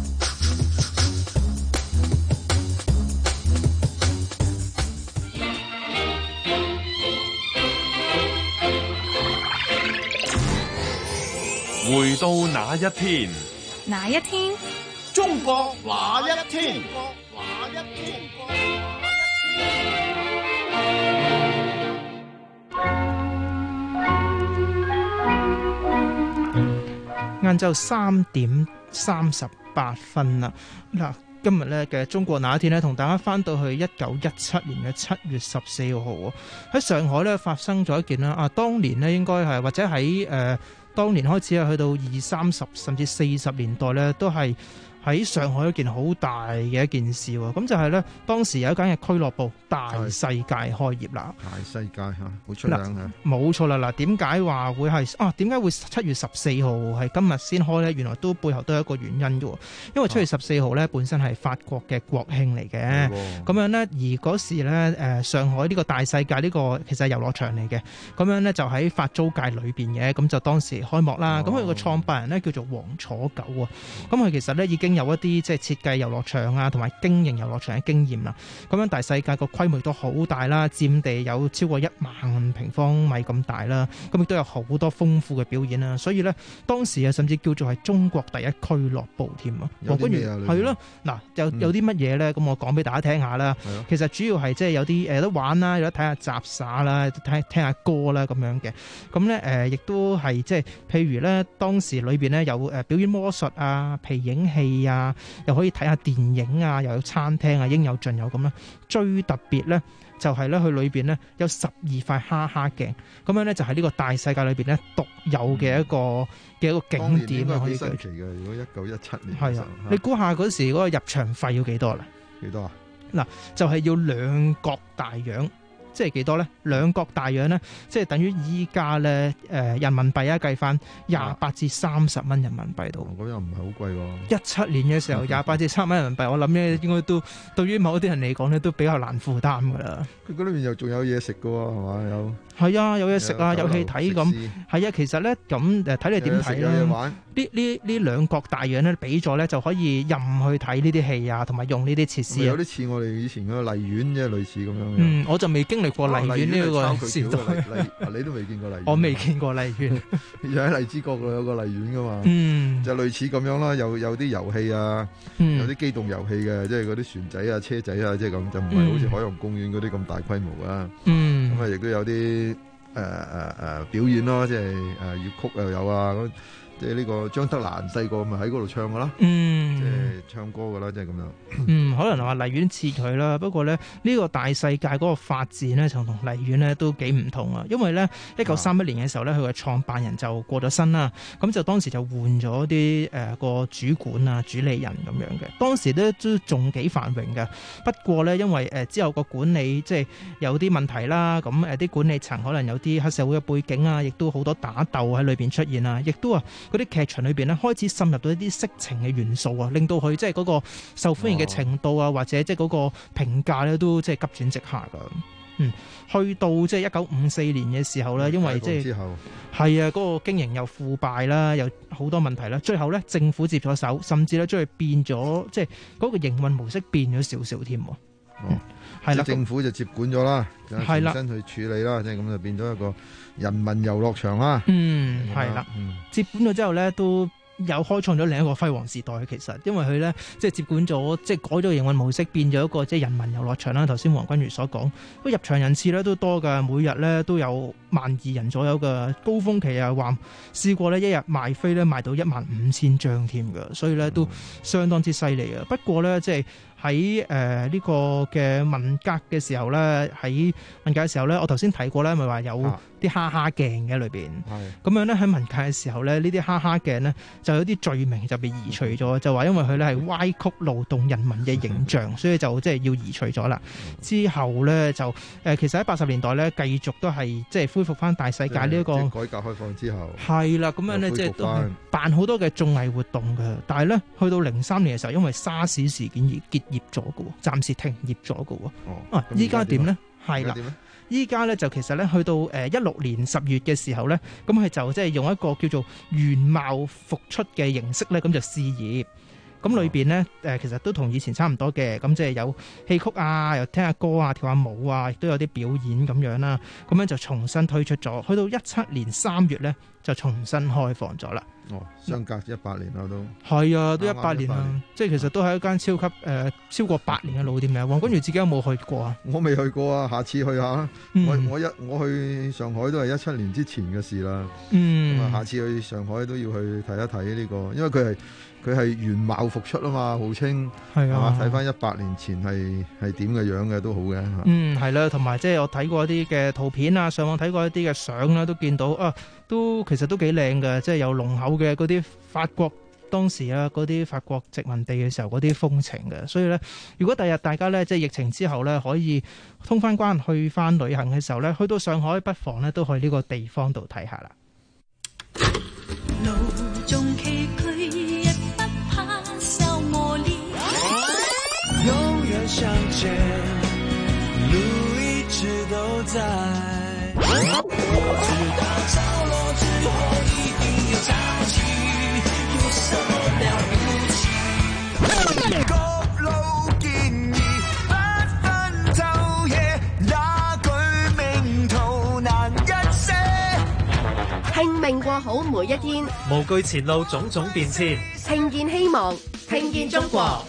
回到那一天， 哪一天？ 中國那一天？ 晏晝3:38 8分啦。嗱，今日咧嘅中國那一天咧，同大家翻到去1917年嘅7月14號喎，喺上海咧發生咗一件啦。當年咧應該係或者喺當年開始啊，去到20、30甚至40年代咧，都係喺上海一件好大嘅一件事喎。咁就係咧，當時有一間嘅俱樂部大世界開業啦。大世界嚇，好出名嚇。冇錯啦，嗱，點解話會係點解會7月14號係今日先開咧？原來都背後都有一個原因嘅喎。因為7月14號咧本身係法國嘅國慶嚟嘅，咁樣咧，而嗰時咧上海呢個大世界呢個其實係遊樂場嚟嘅，咁樣咧就喺法租界裏邊嘅，咁就當時開幕啦。咁佢個創辦人咧叫做黃楚九啊，咁佢其實咧已經有一啲即係設計遊樂場啊，同埋經營遊樂場嘅經驗啦。咁樣大世界個規模都好大啦，佔地有超過1萬平方米咁大啦。咁亦都有好多豐富嘅表演啦。所以咧，當時啊，甚至叫做係中國第一俱樂部添啊。黃君如係咯，嗱有啲乜嘢咧？咁我講俾大家聽下啦。其實主要係即係有啲有得玩啦，有得睇下雜耍啦，聽下歌啦咁樣嘅。咁咧亦都係即係譬如咧，當時裏邊咧有表演魔術啊、皮影戲啊，又可以睇下電影啊，又有餐廳啊，應有盡有咁啦。最特別咧就係咧，佢裏邊咧有12塊哈哈鏡，咁樣咧就係呢個大世界裏邊咧獨有嘅一個景點啊，可以叫。當年應該幾新奇嘅，如果1917年。係啊，你估下嗰時嗰個入場費要幾多啦？幾多啊？嗱，就係要2角大洋。即係幾多咧？2角大洋咧，即係等於依家咧人民幣計翻28至30蚊人民幣度。咁又唔係好貴喎。17年嘅時候28至30蚊人民幣，我諗咧應該都對於某啲人嚟講咧都比較難負擔㗎啦。佢嗰裏面又仲有嘢食㗎喎，係嘛？係啊，有嘢食啊，有戲睇咁。係啊，其實咧咁睇你點睇啦。有嘢玩。呢2角大洋咧俾咗咧就可以任去睇呢啲戲啊，同埋用呢啲設施。有啲似我哋以前嗰個荔園啫，類似咁樣。我就未經歷過荔園呢個時代。你都未見過荔園。我未見過荔園。又喺荔枝角度有個荔園噶嘛。就類似咁樣啦，有啲遊戲啊，有啲機動遊戲嘅，即係嗰啲船仔啊、車仔啊，即係咁，就唔係好似海洋公園嗰啲咁大規模啊。咁啊，亦都有啲表演咯，即係粵曲又有啊。即係呢個張德蘭細個咪喺嗰度唱噶啦，即係唱歌噶啦，即係咁樣。可能話荔園似佢啦，不過咧呢個大世界嗰個發展咧就同荔園咧都幾唔同啊。因為咧1931年嘅時候咧，佢嘅創辦人就過咗身啦，咁就當時就換咗啲個主管啊、主理人咁樣嘅。當時咧都仲幾繁榮嘅，不過咧因為之後個管理即係有啲問題啦，咁啲管理層可能有啲黑社會嘅背景啊，亦都好多打鬥喺裏邊出現啊，亦都嗰啲劇場裏邊咧開始滲入到一啲色情嘅元素啊，令到佢即係嗰個受歡迎嘅程度啊，或者即係嗰個評價咧都即係急轉直下噶。去到即係1954年嘅時候咧，因為即係係啊嗰個經營又腐敗啦，有好多問題啦，最後咧政府接咗手，甚至咧將佢變咗即係嗰個營運模式變咗少少添。係啦，政府就接管咗啦，重新去處理啦，即係咁就變咗一個人民遊樂場啦。係啦，接管咗之後咧，都有開創咗另一個輝煌時代。其實，因為佢咧即係接管咗，即係改咗營運模式，變咗一個即係人民遊樂場啦。頭先黃君如所講，入場人次咧都多㗎，每日咧都有12000人左右嘅，高峰期啊話試過咧一日賣飛咧賣到15000張添㗎，所以咧都相當之犀利啊。不過咧即係喺呢個嘅文革嘅時候咧，喺文革嘅時候咧，我頭先提過咧，咪話有啲哈哈鏡嘅裏邊，咁樣咧喺文革嘅時候咧，呢啲哈哈鏡咧就有啲罪名就被移除咗，就話因為佢咧係歪曲勞動人民嘅形象，所以就即係要移除咗啦。之後咧就其實喺80年代咧繼續都係即係恢復翻大世界呢一個改革開放之後，係啦，咁樣咧即係都係辦好多嘅綜藝活動嘅。但係咧去到03年嘅時候，因為沙士事件而結業咗嘅，暫時停業咗嘅。依家點咧？係啦，依家咧就其實咧去到16年10月嘅時候咧，咁佢就即係用一個叫做原貌復出嘅形式咧，咁就試業。咁裏邊咧其實都同以前差唔多嘅，咁即係有戲曲啊，又聽下歌啊，跳下舞啊，亦都有啲表演咁樣啦。咁樣就重新推出咗。去到17年3月咧， 就重新開放咗啦。 哦，相隔100年啦都。 係啊，都100年啦，即係其實都係一間超級超過100年嘅老店嚟。黃君如自己有冇去過啊？ 我未去過啊，下次去下啦。我去上海都係17年之前嘅事啦。咁啊，下次去上海都要去睇一睇呢個，因為佢係原貌復出啊嘛，號稱係啊，睇翻100年前係點嘅樣嘅都好嘅。 係啦，同埋即係我睇過一啲嘅圖片啊，上網睇過一啲嘅相啦，都見到啊，都其實都幾靚嘅，即係有濃厚嘅嗰啲法國當時啊嗰啲法國殖民地嘅時候嗰啲風情嘅。所以咧，如果第日大家咧即係疫情之後咧可以通翻關去翻旅行嘅時候咧，去到上海不妨咧都去呢個地方度睇下啦。 永遠向前，路一直都在。直到着落之後，一定要着急，有什麼了不起？各路建議，不分晝夜，那句名圖難一些。 拼命過好每一天， 無懼前路種種變遷， 聽見希望，聽見中國。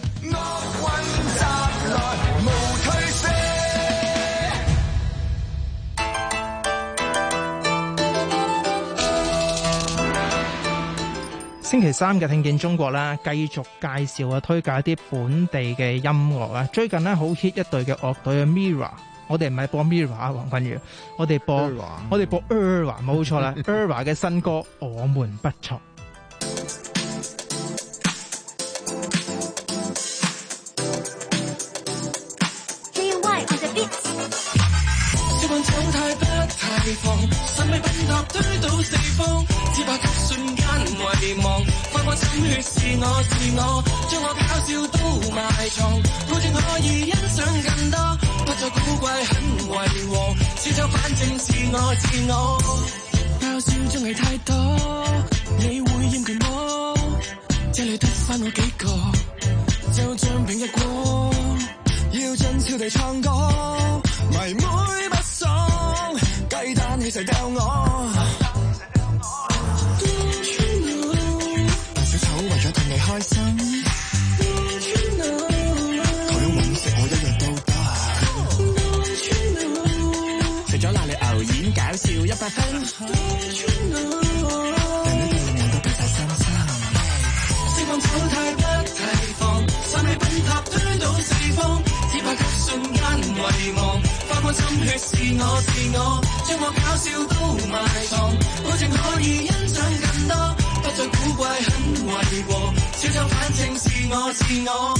星期三嘅聽見中國啦，繼續介紹推介一啲本地嘅音樂啊！最近咧好 hit 一隊嘅樂隊 Mirror， 我哋唔係播 Mirror 啊，黃君如，我哋播 Error， 冇錯啦，Error 嘅新歌《我們不錯》。 走太不太放，神秘品塔推到四方，只怕瞬間遺忘，發過心血是我，將我搞笑都埋藏，保證可以欣賞更多，不再古怪很違和，小丑反正是我，爆笑總係太多，你會厭倦我，這裏得返我幾個，就像平日過，要盡俏地唱歌，迷妹不爽，雞蛋你就掉我。扮小丑為咗氹你開心，求你揾食我一樣都得。食咗辣你牛丸搞笑100分，但呢啲人都變晒心心。釋放醜態不提防，神秘品塔推到四方，只怕瞬間遺忘。發心血是我，將我搞笑都埋藏，保證可以欣賞更多，不再古怪很違和，小丑反正是我。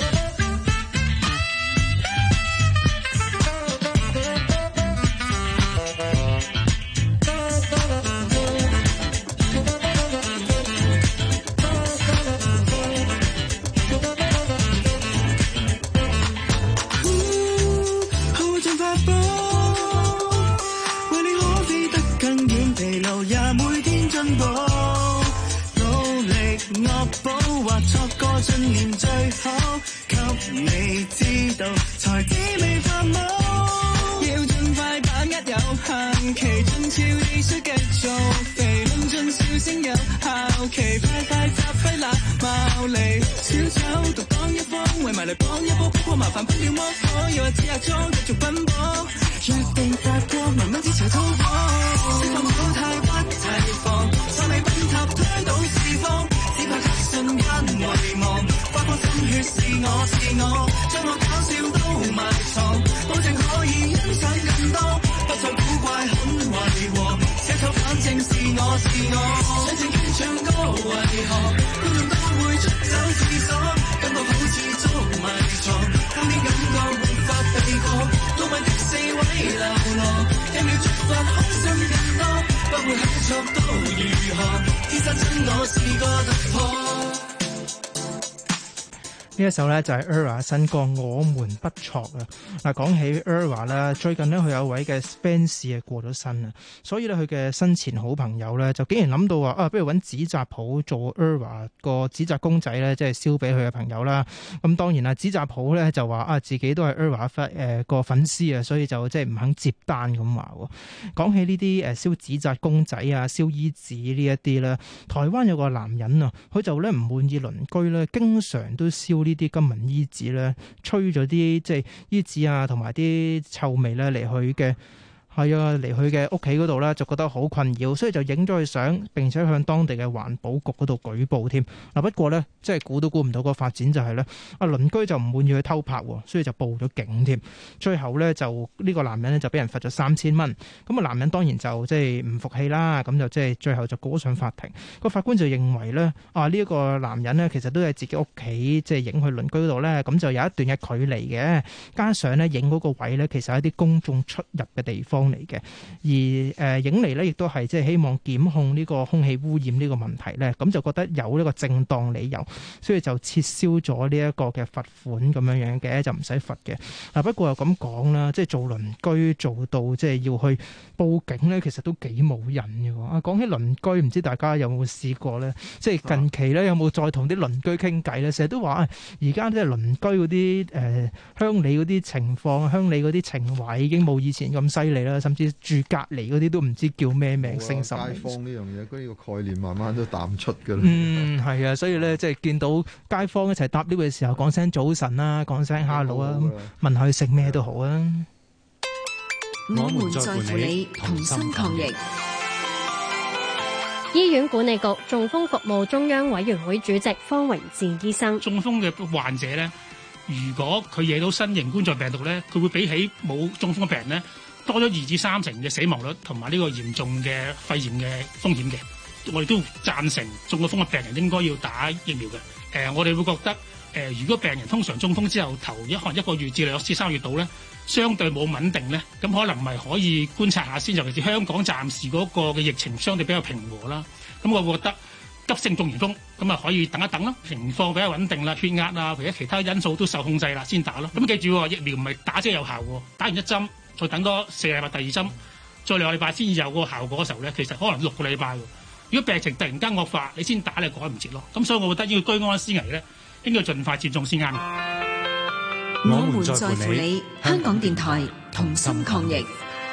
信念最好，給你知道，才知未發夢。要盡快把握有限期，盡俏地需繼續地論盡笑聲有效期，快發揮那貌離。小丑獨當一方，為埋嚟幫一波，不過麻煩不了麼？可以話指下裝繼續奔波，約定發光，慢慢之潮滔火。釋放好態不提防，神秘品塔推倒四方。只怕瞬間遺忘，發光心血是我，將我搞笑都埋藏，保證可以欣賞更多，不再古怪很違和，小丑反正是我，想正經唱歌為何觀眾都會出走廁所，感覺好似捉迷藏，當啲感覺沒法避過，倒迷的四位流浪，一秒觸發開心更多，不會很錯都如何，天生真我是個突破。 呢一首咧就係 ERA 新歌《我們不錯》啊！嗱，講起 ERA 啦，最近咧佢有位嘅 fans 過咗身啊，所以咧佢嘅生前好朋友咧就竟然諗到話不如揾紙紮鋪做 ERA 個紙紮公仔咧，即係燒俾佢嘅朋友啦。咁當然啦，紙紮鋪咧就話自己都係 ERA 個粉絲啊，所以就即係唔肯接單咁話。講起呢啲燒紙紮公仔啊、燒衣紙呢一啲咧，台灣有個男人啊，佢就咧唔滿意鄰居咧，經常都燒呢啲金銀衣紙咧，吹咗啲即係衣紙啊，同埋啲臭味咧嚟去嘅。係啊，嚟佢嘅屋企嗰度咧，就覺得好困擾，所以就影咗佢相，並且向當地嘅環保局嗰度舉報添。嗱，不過咧，即係估都估唔到個發展就係咧，鄰居就唔滿意佢偷拍，所以就報咗警添。最後咧就呢個男人咧就俾人罰咗3000蚊。咁男人當然就即係唔服氣啦，咁就即係最後就告上法庭。個法官就認為咧，呢一個男人咧其實都係自己屋企即係影去鄰居嗰度咧，咁就有一段嘅距離嘅，加上咧影嗰個位咧其實係一啲公眾出入嘅地方嚟嘅，而影嚟咧亦都係即係希望檢控呢個空氣污染呢個問題咧，咁就覺得有呢個正當理由，所以就撤銷咗呢一個嘅罰款咁樣樣嘅，就唔使罰嘅。嗱，不過又咁講啦，即係做鄰居做到即係要去報警咧，其實都幾冇癮嘅喎。講起鄰居，唔知大家有冇試過咧？即係近期咧有冇再同啲鄰居傾偈咧？成日都話而家即係鄰居嗰啲鄉里嗰啲情況、鄉里嗰啲情懷已經冇以前咁犀利啦，甚至住隔離嗰啲都唔知叫咩名，姓甚名。街坊呢樣嘢，呢個概念慢慢都淡出㗎啦。係啊，所以咧即係見到街坊一齊搭 lift 嘅時候，講聲早晨啦，講聲 hello 啊，問下佢食咩都好啊。 我們在乎你，同心抗疫。 醫院管理局中風服務中央委員會主席方榮志醫生： 中風嘅患者咧，如果佢惹到新型冠狀病毒咧，佢會比起冇中風嘅病人咧，多咗2至3成嘅死亡率同埋呢個嚴重嘅肺炎嘅風險嘅。我哋都贊成中咗風嘅病人應該要打疫苗嘅。我哋會覺得如果病人通常中風之後頭可能1個月至2至3個月度咧，相對冇穩定咧，咁可能咪可以觀察下先。尤其是香港暫時嗰個嘅疫情相對比較平和啦，咁我覺得急性中完風咁啊可以等一等咯，情況比較穩定啦，血壓啊或者其他因素都受控制啦，先打咯。咁記住疫苗唔係打即係有效喎，打完1針再等多4禮拜第2針，再2個禮拜先有個效果嘅時候咧，其實可能6個禮拜喎。如果病情突然間惡化，你先打你趕唔切咯。咁所以我覺得要居安思危咧，應該盡快接種先啱。 我們在乎你，香港電台同心抗疫。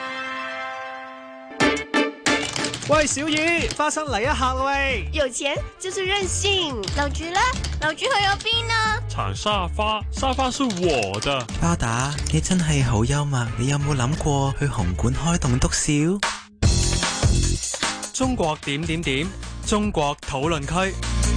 喂，小雨，花生嚟一下喂！ 有錢就是任性。老朱呢？老朱去咗邊啊？ 搶沙發，沙發是我的。 巴打，你真係好幽默。你有冇諗過去紅館開棟篤笑？ 中國點點點，中國討論區。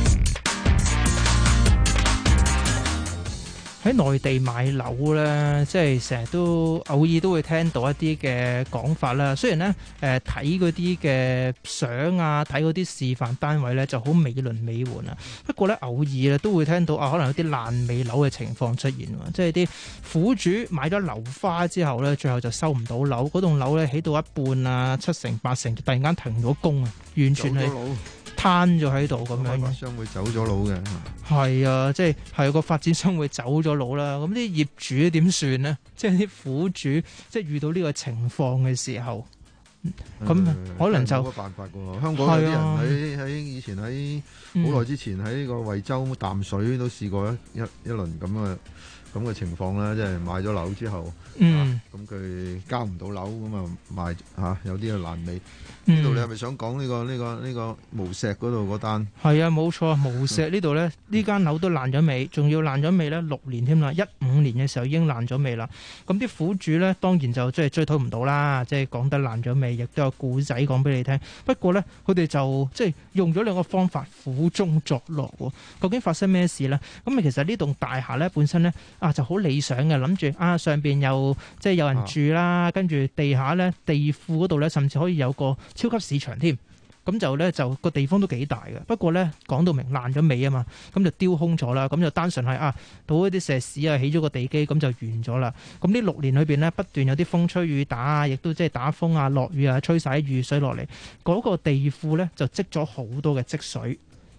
喺內地買樓咧，即係成日都偶爾都會聽到一啲嘅講法啦。雖然咧睇嗰啲嘅相啊，睇嗰啲示範單位咧就好美輪美奐啊。不過咧偶爾咧都會聽到可能有啲爛尾樓嘅情況出現喎。即係啲苦主買咗樓花之後咧，最後就收唔到樓，嗰棟樓咧起到一半啊，7成8成就突然間停咗工啊，完全係攤咗喺度咁樣。發展商會走咗佬嘅，係啊，即係個發展商會走咗佬啦。咁啲業主點算呢？即係啲苦主，即係遇到呢個情況嘅時候，咁可能就冇乜辦法噶喎。香港有啲人喺以前喺好耐之前喺呢個惠州淡水都試過一輪咁嘅情況啦，即係買咗樓之後，咁佢交唔到樓，咁啊賣有啲啊爛尾。呢度你係咪想講呢個無錫嗰度嗰單？係啊，冇錯，無錫呢度咧，呢間樓都爛咗尾，仲要爛咗尾咧6年添啦，15年嘅時候已經爛咗尾啦。咁啲苦主咧當然就即係追討唔到啦，即係講得爛咗尾，亦都有故仔講俾你聽。不過咧，佢哋就即係用咗兩個方法苦中作樂喎。究竟發生咩事咧？咁其實呢棟大廈咧本身咧就好理想嘅，諗住上邊又即係有人住啦，跟住地下咧地庫嗰度咧甚至可以有個超級市場添，咁就個地方都幾大嘅。不過咧講到明爛咗尾啊嘛，咁就丟空咗啦，咁就單純係倒一啲石屎啊，起咗個地基，咁就完咗啦。咁呢6年裏邊咧不斷有啲風吹雨打啊，亦都即係打風啊、落雨啊、吹晒雨水落嚟，嗰個地庫咧就積咗好多嘅積水。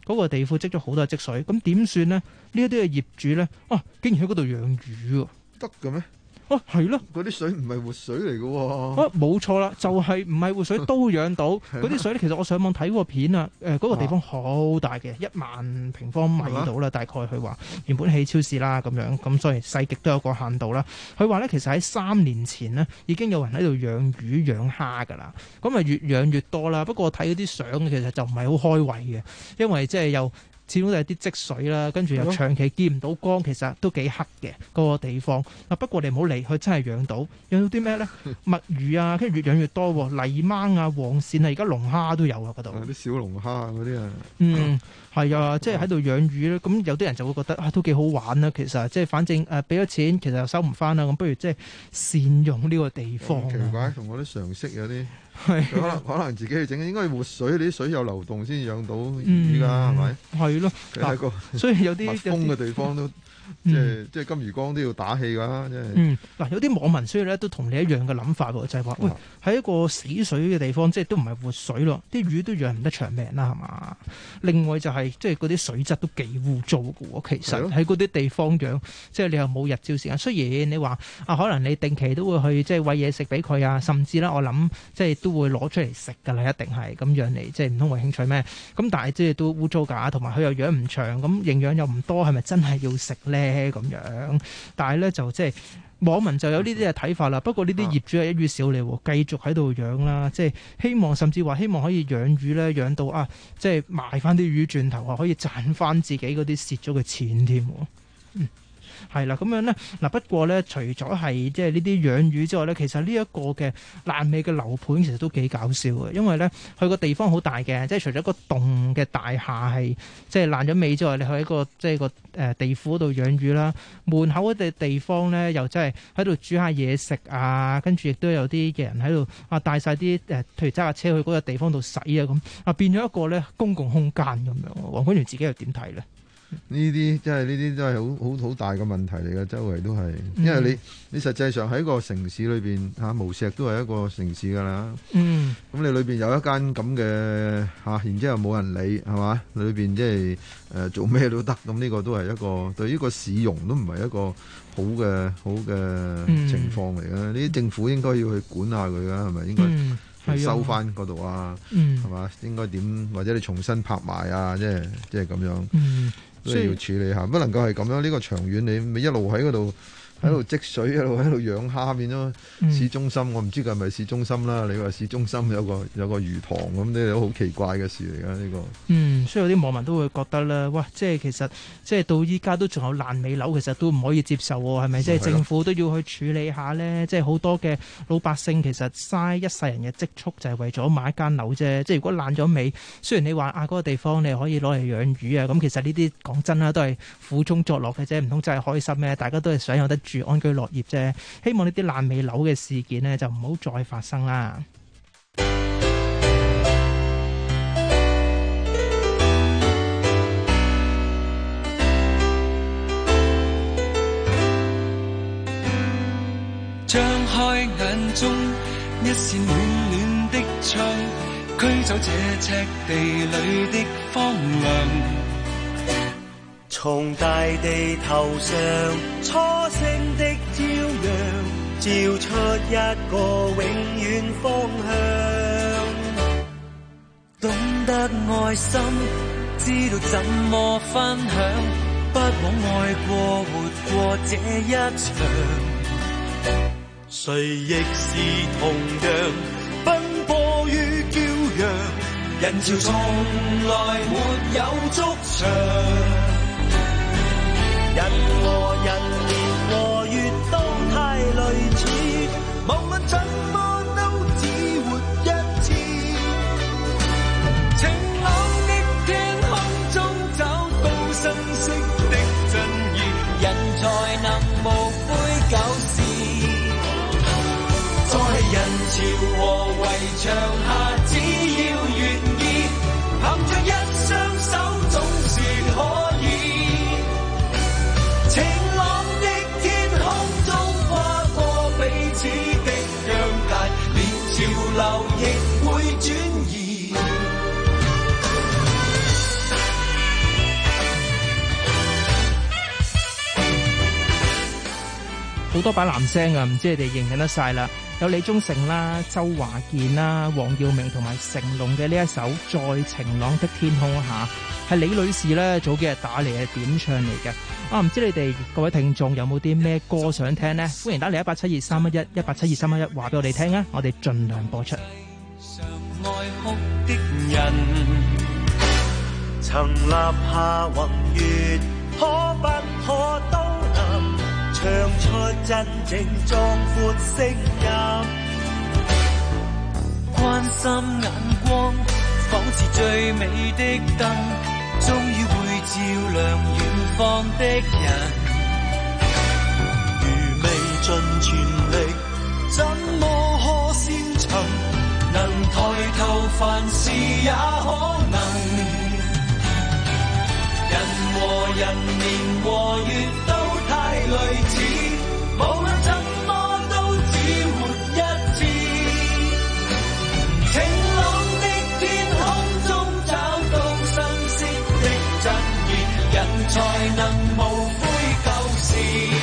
嗰個地庫積咗好多積水，咁點算呢？呢一啲嘅業主咧，竟然喺嗰度養魚喎， 得嘅咩？ 係咯， 嗰啲水唔係活水嚟嘅喎。 冇錯啦，就係唔係活水都養到嗰啲水咧。其實我上網睇過片啊，嗰個地方好大嘅，1萬平方米到啦，大概佢話原本起超市啦咁樣，咁所以細極都有個限度啦。佢話咧，其實喺3年前呢已經有人喺度養魚養蝦㗎啦，咁啊越養越多啦。不過我睇嗰啲相其實就唔係好開胃嘅，因為即係又始終都係啲積水啦，跟住又長期見唔到光，其實都幾黑嘅嗰個地方。不過你唔好理佢，真係養到啲咩咧？墨魚啊，跟住越養越多，泥鯭啊、黃鱔啊，而家龍蝦都有啊嗰度。 啲小龍蝦嗰啲啊。 係啊，即係喺度養魚咧。咁有啲人就會覺得都幾好玩啦。其實即係反正俾咗錢，其實又收唔翻啦。咁不如即係善用呢個地方。 奇怪，同我啲常識有啲。可能自己去整，應該係活水，你啲水有流動先養到魚㗎，係咪？ 係咯， 喺個所以有啲密封嘅地方都。即係金魚缸都要打氣㗎，即係。 有啲網民所以咧都同你一樣嘅諗法喎，就係話喂，喺一個死水嘅地方，即係都唔係活水咯，啲魚都養唔得長命啦，係嘛？另外就係即係嗰啲水質都幾污糟嘅喎，其實喺嗰啲地方養，即係你又冇日照時間。雖然你話可能你定期都會去即係餵嘢食俾佢啊，甚至啦，我諗即係都會攞出嚟食㗎啦，一定係咁養嚟，即係唔通為興趣咩？咁但係即係都污糟㗎，同埋佢又養唔長，咁營養又唔多，係咪真係要食咧？咁樣，但係咧就即係網民就有呢啲嘅睇法啦。不過呢啲業主係一於少理，繼續喺度養啦，即係希望甚至話希望可以養魚咧，養到即係賣翻啲魚轉頭可以賺翻自己嗰啲蝕咗嘅錢添。係啦，咁樣咧嗱。不過咧，除咗係即係呢啲養魚之外咧，其實呢一個嘅爛尾嘅樓盤其實都幾搞笑嘅，因為咧佢個地方好大嘅，即係除咗個棟嘅大廈係即係爛咗尾之外，你去一個即係個地庫嗰度養魚啦。門口嗰啲地方咧又真係喺度煮下嘢食啊，跟住亦都有啲嘅人喺度帶晒啲譬如揸架車去嗰個地方度洗啊咁變咗一個咧公共空間咁樣。黃君如自己又點睇咧？ 呢啲都係好大嘅問題嚟嘅，周圍都係，因為你實際上喺個城市裏邊無錫都係一個城市㗎啦。咁你裏邊有一間咁嘅然之後冇人理係嘛？裏邊即係做咩都得，咁呢個都係一個對呢個市容都唔係一個好嘅情況嚟嘅。呢啲政府應該要去管下佢㗎，係咪應該收翻嗰度啊？係嘛？應該點或者你重新拍賣啊？即係咁樣。都要處理下，不能夠係咁樣。呢個長遠你咪一路喺嗰度積水，一路喺度養蝦，變咗市中心。我唔知佢係咪市中心啦。你話市中心有個魚塘咁，呢都好奇怪嘅事嚟㗎呢個。 所以有啲網民都會覺得咧，哇！即係其實即係到依家都仲有爛尾樓，其實都唔可以接受喎，係咪？即係政府都要去處理下咧。即係好多嘅老百姓其實嘥一世人嘅積蓄就係為咗買一間樓啫。即係如果爛咗尾，雖然你話嗰個地方你可以攞嚟養魚啊，咁其實呢啲講真啦，都係苦中作樂嘅啫，唔通真係開心咩？大家都係想有得住安居樂業啫。希望呢啲爛尾樓嘅事件呢，就唔好再發生啦。 張開眼中一線暖暖的窗，驅走這赤地裏的荒涼。 從大地頭上初升的朝陽，照出一個永遠方向。 懂得愛心，知道怎麼分享，不枉愛過活過這一場。 誰亦是同樣奔波於驕陽， 人潮從來沒有築牆。 人和人年和月都太類似，無論怎麼都只活一次。 晴朗的天空中找到新式的真意，人才能無悔舊事。在人潮和圍牆下，只要願意，憑着一雙手總是可以。晴朗的天空中跨過彼此的疆好多把男聲啊，唔知你哋認唔認得晒啦？有李宗盛啦、周華健啦、黃耀明同埋成龍嘅呢一首《在晴朗的天空下》，係李女士咧早幾日打嚟嘅點唱嚟嘅。唔知你哋各位聽眾有冇啲咩歌想聽呢？歡迎打嚟1872311，1872311話俾我哋聽啊！我哋盡量播出。 愛哭的人曾立下宏願，可不可都能唱出真正壯闊聲音？關心眼光仿似最美的燈，終於會照亮遠方的人。如未盡全力，怎麼可先尋？能抬頭凡事也可能。人和人年和月都太類似，無論怎麼都只活一次。晴朗的天空中找到新鮮的真義，人才能無悔舊事。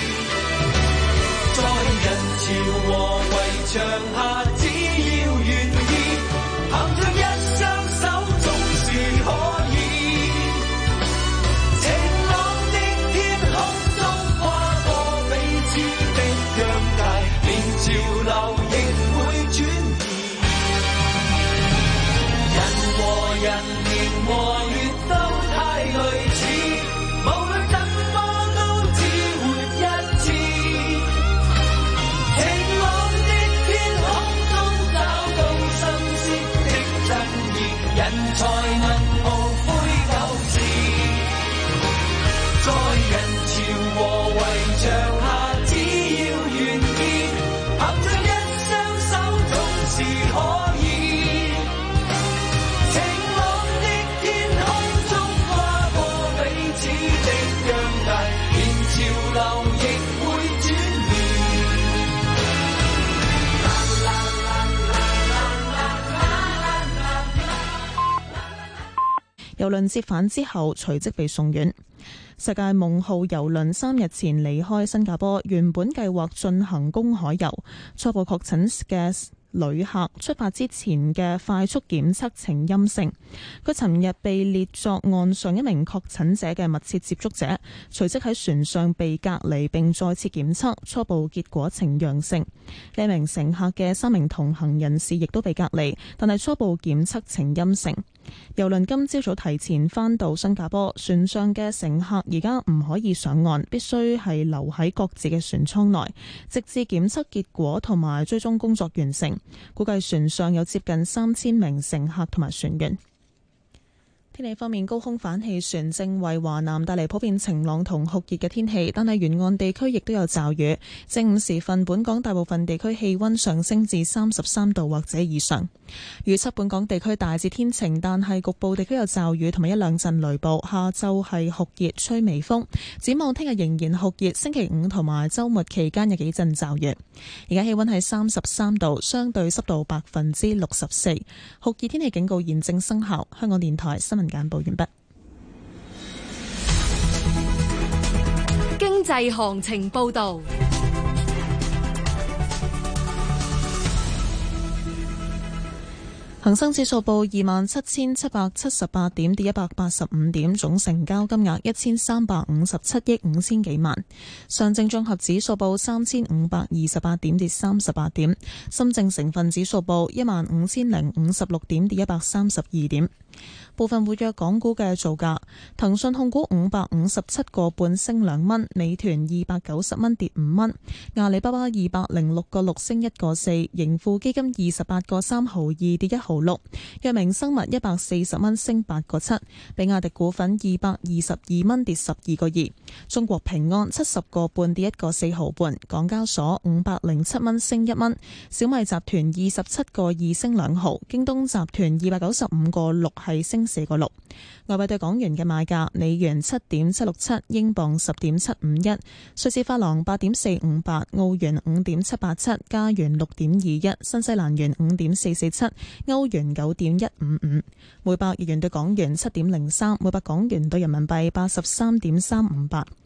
在人潮和圍牆下，只要願意憑着一雙手總是可以。晴朗的天空中跨過彼此的疆界，連潮流亦會轉移。人和人年和月都太類似，無論怎麼都只活一次。晴朗的天空中找到新鮮的真義，人才能無悔舊事。在人潮和圍牆下，只要願意，憑着一雙手總是可以。晴朗的天空中跨過彼此的疆界，連潮流亦會轉移。 郵輪折返之後隨即被送院。世界夢號郵輪3日前離開新加坡，原本計劃進行公海遊。初步確診嘅旅客出發之前嘅快速檢測呈陰性，佢尋日被列作岸上一名確診者嘅密切接觸者，隨即喺船上被隔離並再次檢測，初步結果呈陽性。呢名乘客嘅3名同行人士亦都被隔離，但係初步檢測呈陰性。郵輪今朝早提前返到新加坡，船上嘅乘客而家唔可以上岸，必須係留喺各自嘅船艙內，直至檢測結果同埋追蹤工作完成。估計船上有接近3000名乘客同埋船員。天氣方面，高空反氣旋正為華南帶嚟普遍晴朗同酷熱嘅天氣，但係沿岸地區亦都有驟雨。正午時分，本港大部分地區氣溫上升至33度或者以上。預測本港地區大致天晴，但係局部地區有驟雨同埋一兩陣雷暴。下晝係酷熱，吹微風。展望聽日仍然酷熱，星期五同埋週末期間有幾陣驟雨。而家氣溫係33度，相對濕度64%。酷熱天氣警告現正生效。香港電台新聞簡報完畢。 經濟行情報道。 恒生指數報27,778點，跌185點，總成交金額1357億5千幾萬。上證綜合指數報3528點，跌38點。深證成分指數報15056點，跌132點。部分活躍港股嘅造價：騰訊控股557個半升2蚊，美團290蚊跌5蚊，阿里巴巴206個6升1個4，盈富基金28個3毫2跌1毫6，藥明生物140蚊升8個7，比亞迪股份222蚊跌12個2，中國平安70個半跌1個4毫半，港交所507蚊升1蚊，小米集團27個2升2毫，京東集團295個6係升4個6。外幣對港元嘅賣價：美元7.767，英鎊10.751，瑞士法郎8.458，澳元5.787，加元6.21，新西蘭元5.447，歐元9.155，每百日元對港元7.03，每百港元對人民幣83.358。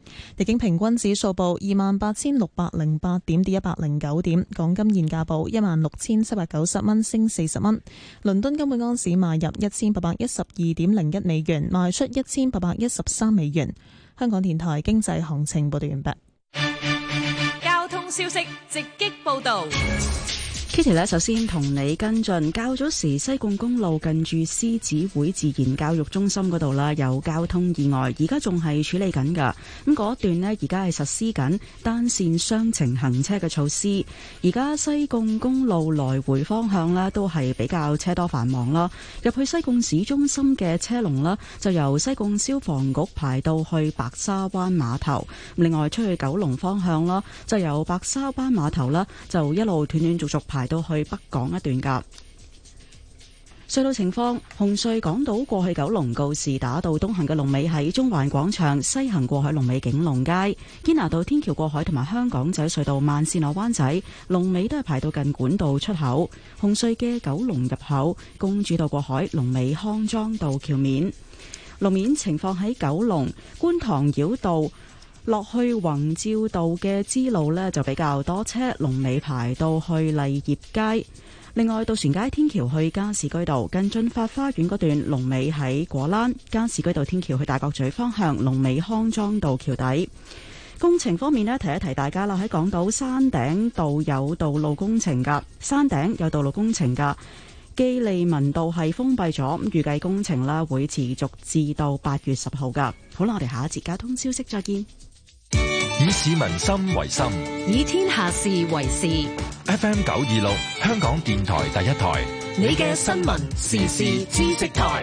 日經平均指數報28,608點，跌109點。港金現價報16,790蚊，升40蚊。倫敦金每盎司買入1812.01美元，賣出1813美元。香港電台經濟行情報道完畢。 交通消息直擊報道。 Kitty 呢，首先同你跟進，較早時西貢公路近住獅子會自然教育中心嗰度啦，有交通意外，而家仲係處理緊㗎。咁嗰段呢，而家係實施緊單線雙程行車嘅措施。而家西貢公路來回方向呢，都係比較車多繁忙啦。入去西貢市中心嘅車龍呢，就由西貢消防局排到去白沙灣碼頭。另外出去九龍方向啦，就由白沙灣碼頭啦，就一路斷斷續續排到去北港一段噶。隧道情況，紅隧港島過去九龍告士打道東行嘅龍尾喺中環廣場，西行過海龍尾景隆街。堅拿道天橋過海同埋香港仔隧道慢線落灣仔龍尾都係排到近管道出口。紅隧嘅九龍入口公主道過海龍尾康莊道橋面。路面情況喺九龍觀塘繞道落去宏照道嘅支路呢，就比較多車，龍尾排到去麗業街。另外，渡船街天橋去加士居道近駿發花園嗰段龍尾喺果欄，加士居道天橋去大角咀方向龍尾康莊道橋底。工程方面呢，提一提大家啦，喺港島山頂道有道路工程噶，山頂有道路工程噶。基利文道係封閉咗，預計工程啦會持續至到8月10號噶。好啦，我哋下一節交通消息再見。 以市民心為心， 以天下事為事。 FM 926，香港電台第一台， 你嘅新聞時事知識台。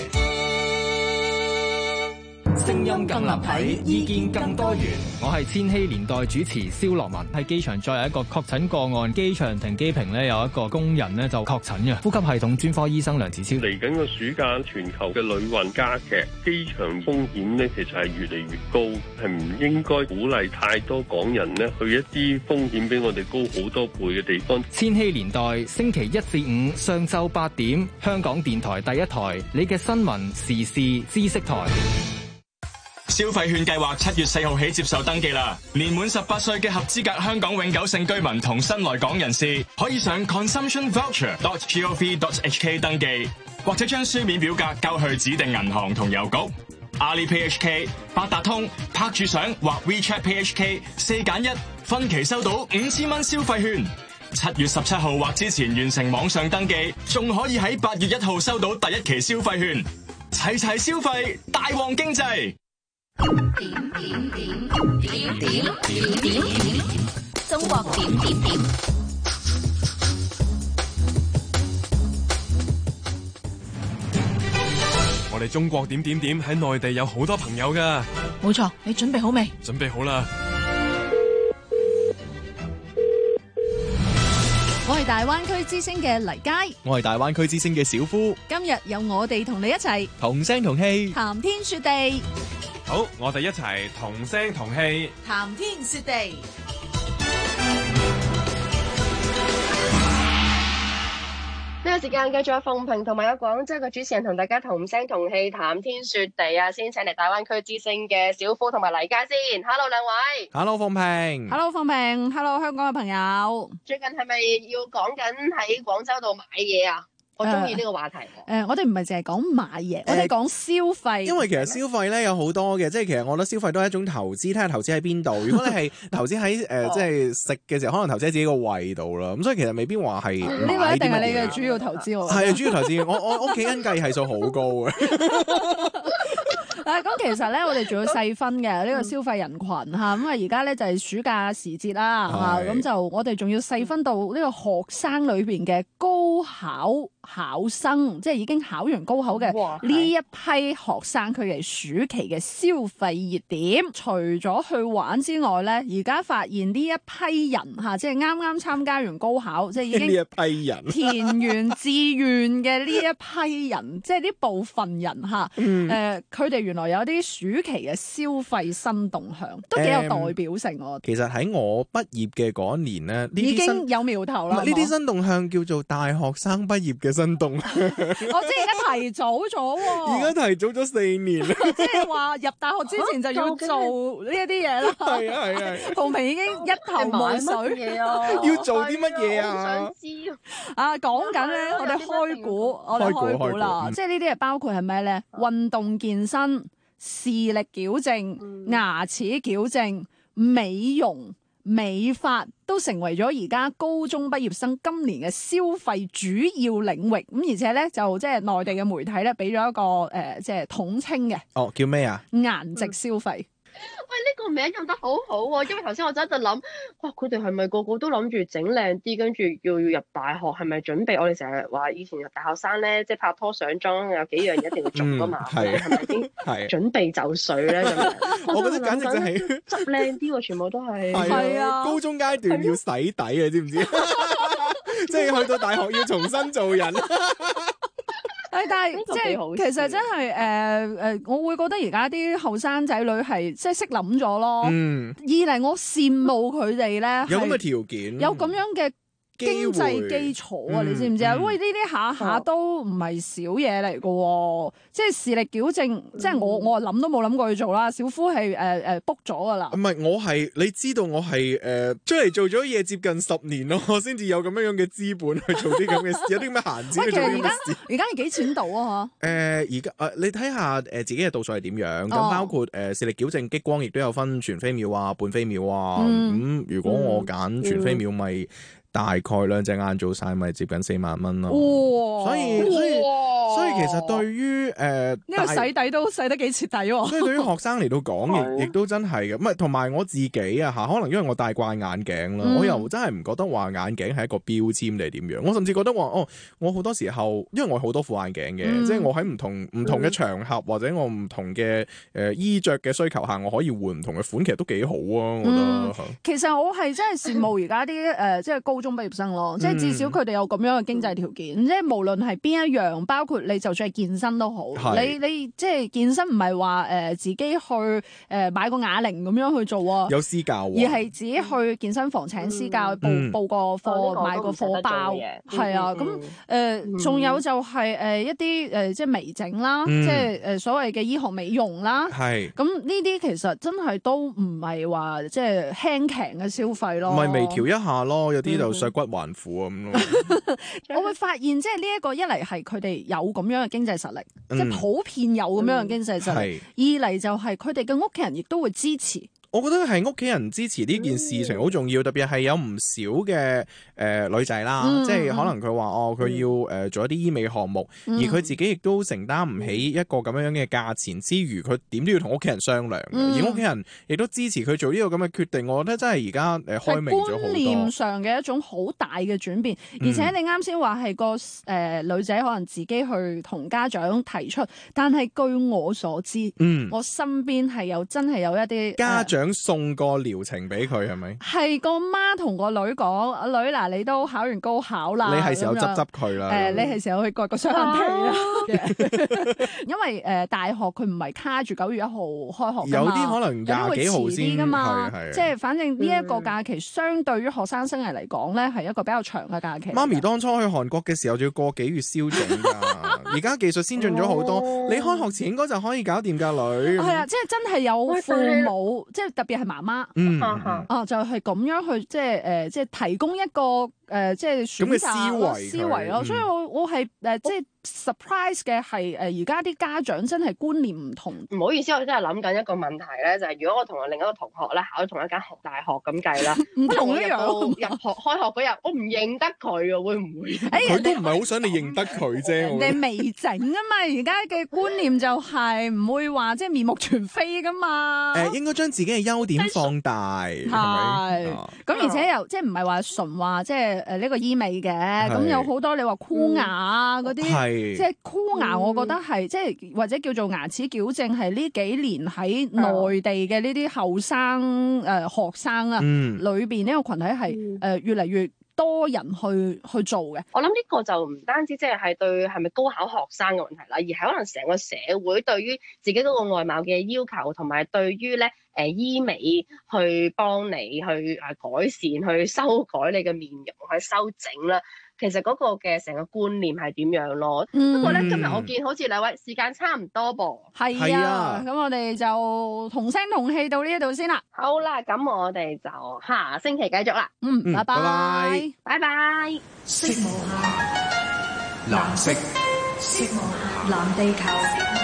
聲音更立體，意見更多元。 我係千禧年代主持蕭樂文。喺機場再有一個確診個案，機場停機坪呢有一個工人呢就確診嘅。呼吸系統專科醫生梁子超， 嚟緊個暑假，全球嘅旅運加劇，機場風險呢其實係越嚟越高，係唔應該鼓勵太多港人呢去一啲風險比我哋高好多倍嘅地方。 千禧年代星期1至5上晝8點，香港電台第一台，你嘅新聞時事知識台。 消費券計劃7月4號起接受登記啦！年滿18歲嘅合資格香港永久性居民同新來港人士，可以上 consumptionvoucher.gov.hk 登記，或者將書面表格交去指定銀行同郵局。Alipay HK、八達通、拍住相或 WeChat Pay HK 4揀1，分期收到5000蚊消費券。7月17號或之前完成網上登記，仲可以喺8月1號收到第一期消費券。齊齊消費，大旺經濟。 點，中國點。 我哋中國點喺內地有好多朋友噶。 冇錯，你準備好未？ 準備好啦。 我係大灣區之星嘅黎佳， 我係大灣區之星嘅小夫。 今日有我哋同你一齊同聲同氣， 談天說地。 好，我哋一齊同聲同氣， 談天說地。 呢個時間繼續有鳳萍同埋有廣州嘅主持人同大家同聲同氣談天說地啊！先請嚟大灣區之星嘅小夫同埋黎佳先 ，Hello 兩位 ，Hello 鳳萍 ，Hello 鳳萍 ，Hello 香港嘅朋友。 最近係咪要講緊喺廣州度買嘢啊？我中意呢個話題。 我哋唔係淨係講買嘢，我哋講消費。 因為其實消費咧有好多嘅，即係其實我覺得消費都係一種投資，睇下投資喺邊度。如果你係投資喺即係食嘅時候，可能投資喺自己個胃度啦。咁所以其實未必話係呢個一定係你嘅主要投資喎。 係主要投資，我屋企人計係數好高嘅。 咁其實咧，我哋仲要細分嘅呢個消費人群嚇，咁啊而家咧就係暑假時節啦嚇，咁就我哋仲要細分到呢個學生裏邊嘅高考考生，即係已經考完高考嘅呢一批學生，佢哋暑期嘅消費熱點，除咗去玩之外咧，而家發現呢一批人嚇，即係啱啱參加完高考，即係已經呢一批人填完志願嘅呢一批人，即係呢部分人嚇，佢哋原來有啲暑期嘅消費新動向，都幾有代表性喎。 其實喺我畢業嘅嗰一年咧， 已經有苗頭啦。 呢啲新動向叫做大學生畢業嘅新動。 我知而家提早咗喎， 而家提早咗4年啦， 即係話入大學之前就要做呢一啲嘢啦。 係啊係啊， 浩明已經一頭霧水要做啲乜嘢啊？ 想知啊，講緊咧，我哋開估啦，即係呢啲係包括係咩咧？運動健身、視力矯正、牙齒矯正、美容、美髮都成為咗而家高中畢業生今年嘅消費主要領域。咁而且咧就即係內地嘅媒體咧俾咗一個即係統稱嘅。 哦，叫咩啊？ 顏值消費。 喂，呢個名用得好好喎，因為頭先我就喺度諗，哇，佢哋係咪個個都諗住整靚啲，跟住要入大學，係咪準備？我哋成日話以前入大學生咧，即係拍拖上妝有幾樣嘢一定要做噶嘛，係咪已經準備就緒咧咁樣？ 我覺得簡直就係執靚啲喎，全部都係。 係啊，高中階段要洗底啊，知唔知？即係去到大學要重新做人。 但係即係其實真係我會覺得而家啲後生仔女係即係識諗咗咯。二嚟我羨慕佢哋咧， 有咁嘅條件， 有咁樣嘅經濟基礎啊！你知唔知啊？喂，呢啲下下都唔係少嘢嚟嘅喎，即係視力矯正，即係我諗都冇諗過去做啦。小夫係book 咗㗎啦。 唔係，我係你知道我係出嚟做咗嘢接近10年咯，我先至有咁樣嘅資本去做啲咁嘅事，有啲咁嘅閒錢去做啲咁嘅事。 而家係幾錢度啊？嚇？ 而家你睇下自己嘅度數係點樣？咁包括視力矯正激光亦都有分全飛秒啊、半飛秒啊。咁如果我揀全飛秒咪？大概2隻眼做晒咪接近4萬蚊咯，所以其實對於呢個洗底都洗得幾徹底喎。 所以對於學生嚟到講，亦都真係嘅，唔係同埋我自己啊嚇，可能因為我戴慣眼鏡啦，我又真係唔覺得話眼鏡係一個標籤定係點樣。我甚至覺得話我好多時候，因為我好多副眼鏡嘅，即係我喺唔同嘅場合或者我唔同嘅衣着嘅需求下，我可以換唔同嘅款，其實都幾好啊，我覺得。 其實我係真係羨慕而家啲即係高中畢業生咯，即係至少佢哋有咁樣嘅經濟條件，即係無論係邊一樣，包括你就算係健身都好，你即係健身唔係話自己去買個啞鈴咁樣去做啊， 有私教， 而係自己去健身房請私教報個課，買個課包，係啊，咁仲有就係一啲即係微整啦，即係所謂嘅醫學美容啦， 係咁呢啲其實真係都唔係話即係輕騎嘅消費咯， 唔係微調一下咯，有啲就削骨還父咁咯。 我會發現即係呢一個一嚟係佢哋有咁樣嘅經濟實力，即係普遍有咁樣嘅經濟實力；二嚟就係佢哋嘅屋企人亦都會支持。 我覺得係屋企人支持呢件事情好重要，特別係有唔少嘅女仔啦，即係可能佢話佢要做一啲醫美項目，而佢自己亦都承擔唔起一個咁樣嘅價錢之餘，佢點都要同屋企人商量嘅，而屋企人亦都支持佢做呢個咁嘅決定。我覺得真係而家開明咗好多。觀念上嘅一種好大嘅轉變，而且你啱先話係個女仔可能自己去同家長提出，但係據我所知，我身邊係真係有一啲家長送個療程俾佢，係咪？ 係個媽同個女講：阿女嗱，你都考完高考啦， 你係時候執佢啦。 你係時候去割個雙眼皮啦。因為大學佢唔係卡住9月1號開學， 有啲可能20幾號先㗎嘛。即係反正呢一個假期，相對於學生生涯嚟講咧，係一個比較長嘅假期。 媽咪當初去韓國嘅時候，仲要個幾月消腫㗎。而家技術先進咗好多，你開學前應該就可以搞掂㗎女。 係啊，即係真係有父母，即係特別係媽媽，就係咁樣去即係提供一個即係選擇思維咯。所以我係即係 surprise 嘅係而家啲家長真係觀念唔同。 唔好意思，我真係諗緊一個問題咧，就係如果我同另一個同學咧考同一間大學咁計啦， 唔同一樣。 入學開學嗰日，我唔認得佢喎，會唔會？ 佢都唔係好想你認得佢啫。 人哋未整啊嘛，而家嘅觀念就係唔會話即係面目全非噶嘛。 應該將自己嘅優點放大，係咪？ 咁而且又即係唔係話純話即係呢個醫美嘅，咁有好多你話箍牙啊嗰啲。即係箍牙，我覺得係即係或者叫做牙齒矯正，係呢幾年喺內地嘅呢啲後生學生啊裏邊呢個群體係越嚟越多人去做嘅。 我諗呢個就唔單止即係對係咪高考學生嘅問題啦，而係可能成個社會對於自己嗰個外貌嘅要求，同埋對於咧醫美去幫你去改善、去修改你嘅面容、去修整啦。 其實嗰個嘅成個觀念係點樣咯。 嗯不過咧，今日我見好似兩位時間差唔多噃。 係啊，咁我哋就同聲同氣到呢一度先啦。 好啦，咁我哋就下星期繼續啦。 拜拜， 拜拜。 色無限， 藍色。 色無限，藍地球。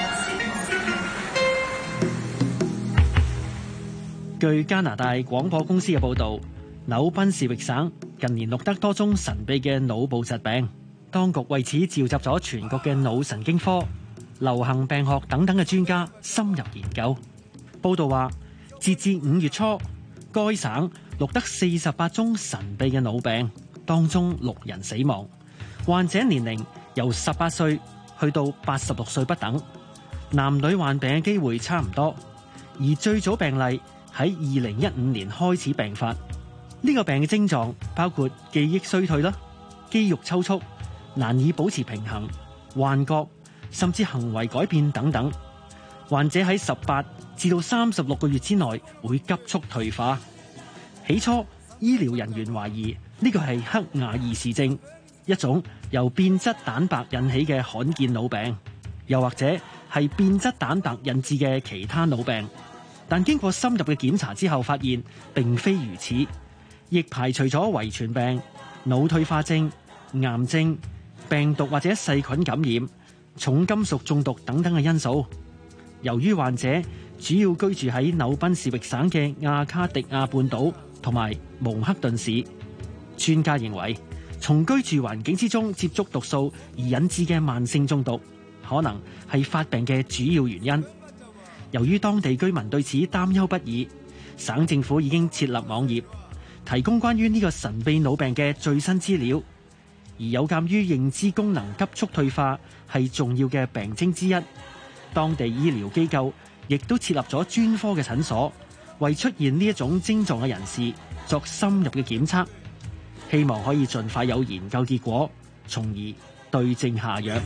據加拿大廣播公司嘅報導，紐賓士域省近年錄得多宗神秘嘅腦部疾病，當局為此召集咗全國嘅腦神經科、流行病學等等嘅專家深入研究。報導話，截至5月初，該省錄得48宗神秘嘅腦病，當中6人死亡，患者年齡由18歲去到86歲不等，男女患病嘅機會差唔多，而最早病例喺2015年開始病發。呢個病嘅症狀包括記憶衰退啦、肌肉抽搐、難以保持平衡、幻覺，甚至行為改變等等。患者喺18至到36個月之內會急速退化。起初，醫療人員懷疑呢個係黑雅爾氏症，一種由變質蛋白引起嘅罕見腦病，又或者係變質蛋白引致嘅其他腦病。但經過深入嘅檢查之後，發現並非如此，亦排除咗遺傳病、腦退化症、癌症、病毒或者細菌感染、重金屬中毒等等嘅因素。由於患者主要居住喺紐賓士域省嘅亞卡迪亞半島同埋蒙克頓市，專家認為從居住環境之中接觸毒素而引致嘅慢性中毒，可能係發病嘅主要原因。由於當地居民對此擔憂不已，省政府已經設立網頁，提供關於呢個神秘腦病嘅最新資料。而有鑑於認知功能急速退化係重要嘅病徵之一，當地醫療機構亦都設立咗專科嘅診所，為出現呢一種症狀嘅人士作深入嘅檢測，希望可以盡快有研究結果，從而對症下藥。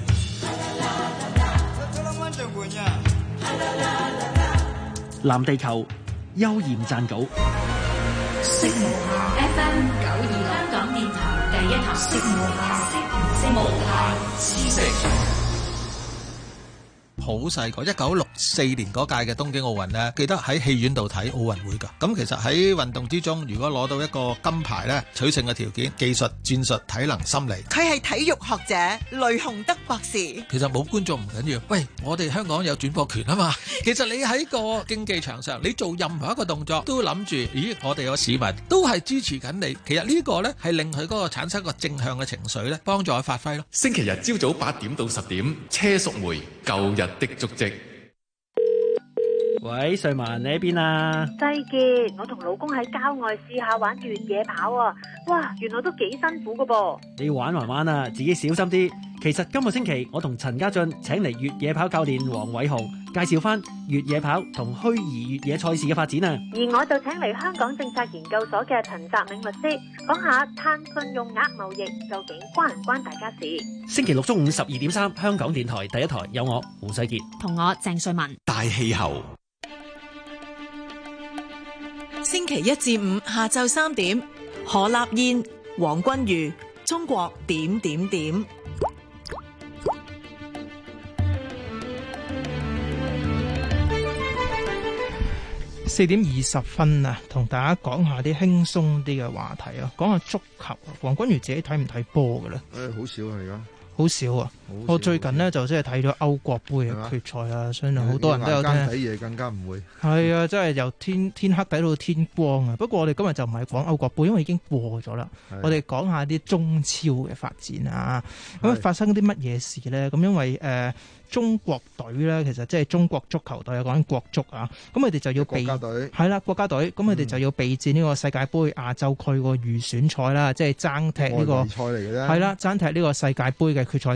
藍地球邱焱撰稿。 色無限 FM 92香港電台第一台。色無限知識。 好細個，1964年嗰屆嘅東京奧運呢，記得喺戲院度睇奧運會㗎。咁其實喺運動之中，如果攞到一個金牌呢，取勝嘅條件，技術、戰術、體能、心理。 佢係體育學者雷洪德博士。 其實冇觀眾唔緊要，喂，我哋香港有轉播權啊嘛。其實你喺個競技場上，你做任何一個動作，都諗住，咦，我哋個市民都係支持緊你。其實呢個呢，係令佢嗰個產生個正向嘅情緒呢，幫助佢發揮咯。 星期日朝早8點到10點，車淑梅舊日的足跡。 喂，瑞文，你喺邊啊？ 世傑，我同老公喺郊外試下玩越野跑啊！哇，原來都幾辛苦噶噃。 你玩還玩啊，自己小心啲。其實今個星期我同陳家俊請嚟越野跑教練黃偉雄介紹翻越野跑同虛擬越野賽事嘅發展啊。 而我就請嚟香港政策研究所嘅陳澤銘律師講下碳信用額貿易究竟關唔關大家事。 星期六中午12點3，香港電台第一台有我胡世傑同我鄭瑞文。 大氣候。 星期一至五下晝3點，何立燕、黃君如，中國點點點。 4點20分啊，同大家講下啲輕鬆啲嘅話題啊，講下足球。黃君如自己睇唔睇波嘅咧？ 好少啊，而家。好少啊！我最近呢，就即係睇咗歐國杯嘅決賽啊，相信好多人都有聽。 睇嘢更加唔會。係啊，真係由天黑睇到天光啊！不過我哋今日就唔係講歐國杯，因為已經過咗啦。我哋講下啲中超嘅發展啊。咁發生啲乜嘢事呢？咁因為中國隊咧，其實即係中國足球隊啊，講緊國足啊，咁佢哋就要備係啦，國家隊，咁佢哋就要備戰呢個世界盃亞洲區個預選賽啦，即係爭踢呢個賽嚟嘅啫，係啦，爭踢呢個世界盃嘅決賽周啊，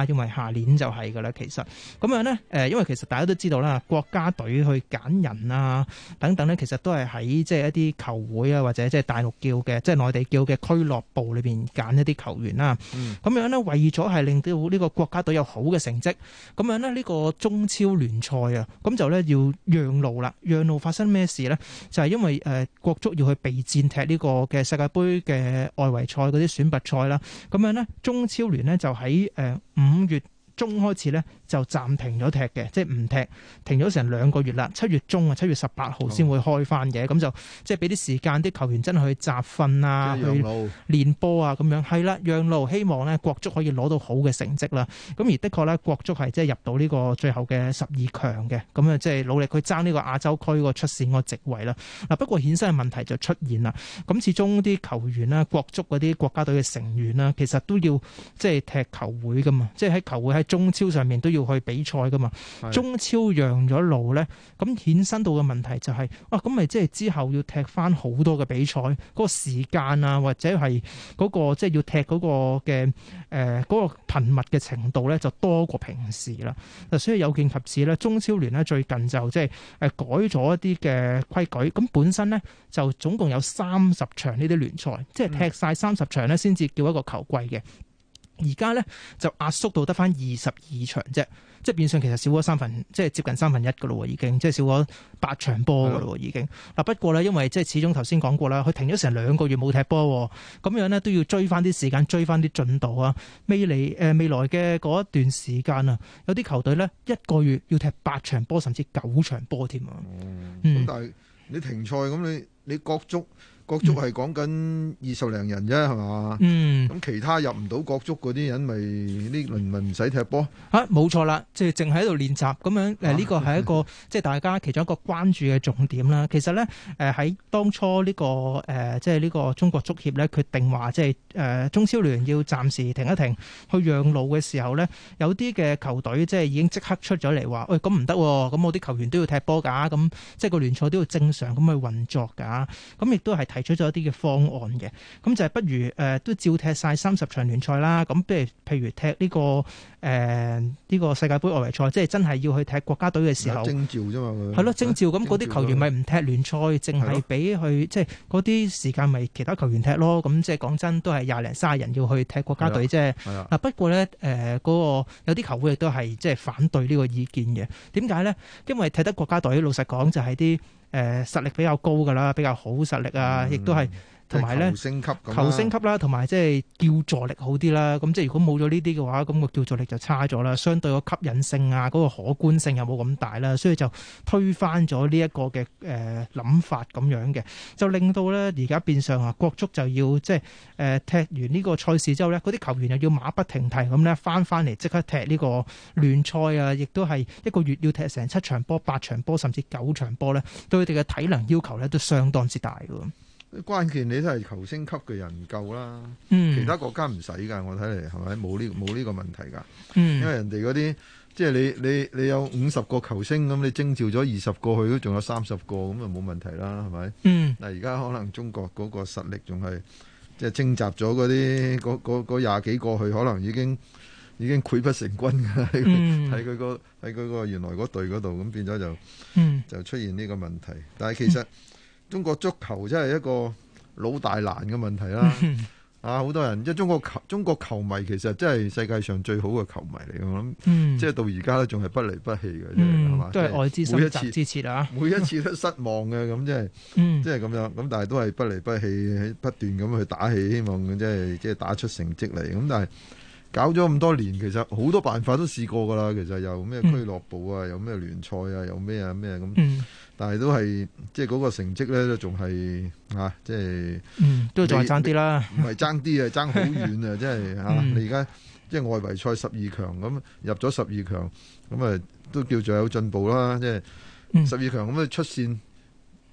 因為下年就係㗎啦。其實咁樣呢，因為其實大家都知道啦，國家隊去揀人啊等等呢，其實都係喺即係一啲球會啊，或者即係大陸叫嘅即係內地叫嘅俱樂部裏邊揀一啲球員啦。咁樣呢，為咗係令到呢個國家隊有好嘅成績，咁樣呢，呢個中超聯賽啊，咁就呢要讓路啦。讓路發生咩事呢？就係因為國足要去備戰踢呢個嘅世界盃嘅外圍賽嗰啲選拔賽啦。咁樣呢，中超聯呢就喺5月中開始咧就暫停咗踢嘅，即係唔踢，停咗成2個月啦。7月中啊，7月18號先會開翻嘅，咁就即係俾啲時間啲球員真係去集訓啊，去練波啊咁樣。係啦，讓路，希望咧國足可以攞到好嘅成績啦。咁而的確咧，國足係即係入到呢個最後嘅12強嘅，咁啊即係努力去爭呢個亞洲區個出線個席位啦。嗱，不過衍生嘅問題就出現啦。咁始終啲球員啦，國足嗰啲國家隊嘅成員啦，其實都要即係踢球會噶嘛，即係喺球會喺中超上面都要去比賽噶嘛。中超讓咗路咧，咁衍生到嘅問題就係咁咪即係之後要踢翻好多嘅比賽，嗰個時間啊，或者係嗰個即係要踢嗰個嘅嗰個頻密嘅程度咧，就多過平時啦。所以有見及此咧，中超聯咧最近就即係改咗一啲嘅規矩，咁本身咧就總共有30場呢啲聯賽，即係踢晒30場咧先至叫一個球季嘅。而家咧就壓縮到得翻22場啫，即係變相其實少咗即係接近1/3㗎咯喎，已經即係少咗8場波㗎咯喎，已經。嗱不過咧，因為即係始終頭先講過啦，佢停咗成2個月冇踢波，咁樣咧都要追翻啲時間，追翻啲進度啊。未來嘅嗰一段時間啊，有啲球隊咧1個月要踢8場波，甚至9場波添啊。 咁但係你停賽咁，你國足係講緊20零人啫，係嘛？咁其他入唔到國足嗰啲人，咪呢輪咪唔使踢波？ 冇錯啦，即係淨喺度練習咁樣。呢個係一個即係大家其中一個關注嘅重點啦。其實咧，喺當初呢個即係呢個中國足協咧決定話，即係中超聯要暫時停一停，去讓路嘅時候咧，有啲嘅球隊即係已經即刻出咗嚟話，喂，咁唔得，咁我啲球員都要踢波㗎，咁即係個聯賽都要正常咁去運作㗎。咁亦都係提出咗一啲嘅方案嘅，咁就係不如都照踢晒30場聯賽啦。咁譬如踢呢個世界盃外圍賽，即係真係要去踢國家隊嘅時候， 徵召啫嘛。 係咯，徵召，咁嗰啲球員咪唔踢聯賽，淨係俾去即係嗰啲時間咪其他球員踢咯。咁即係講真，都係20零30人要去踢國家隊啫。嗱不過咧嗰個有啲球會亦都係即係反對呢個意見嘅。點解咧？因為踢得國家隊，老實講就係啲實力比較高㗎啦，比較好實力啊，亦都係同埋咧球星級啦，同埋即係叫座力好啲啦。咁即係如果冇咗呢啲嘅話，咁個叫座力就差咗啦，相對個吸引性啊，嗰個可觀性又冇咁大啦，所以就推翻咗呢一個嘅諗法咁樣嘅，就令到咧而家變相國足就要即係踢完呢個賽事之後咧，嗰啲球員又要馬不停蹄咁咧翻嚟即刻踢呢個聯賽啊，亦都係1個月要踢成7場波、8場波，甚至9場波咧，對佢哋嘅體能要求咧都相當之大㗎。 關鍵你都係球星級嘅人唔夠啦，其他國家唔使㗎，我睇嚟係咪冇呢個問題㗎？因為人哋嗰啲即係你有50個球星咁，你徵召咗20個去，都仲有30個咁啊，冇問題啦，係咪？但而家可能中國嗰個實力仲係即係徵集咗嗰啲嗰20幾個去，可能已經潰不成軍㗎，喺佢個原來嗰隊嗰度，咁變咗就出現呢個問題。但係其實中國足球真係一個老大難嘅問題啦。好多人即係中國球迷其實真係世界上最好嘅球迷嚟，我諗即係到而家都仲係不離不棄嘅，係嘛？ 都係愛之深責之切啊！ 每一次都失望嘅，咁即係咁樣，咁但係都係不離不棄，不斷咁去打氣，希望即係打出成績嚟。咁但係搞咗咁多年，其實好多辦法都試過㗎啦。其實有咩俱樂部啊，有咩聯賽啊，有咩啊咩咁。但係都係即係嗰個成績咧，都仲係即係都仲係爭啲啦。 唔係爭啲啊，爭好遠啊！即係你而家即係外圍賽12強咁入咗12強，咁啊都叫做有進步啦。即係12強咁出線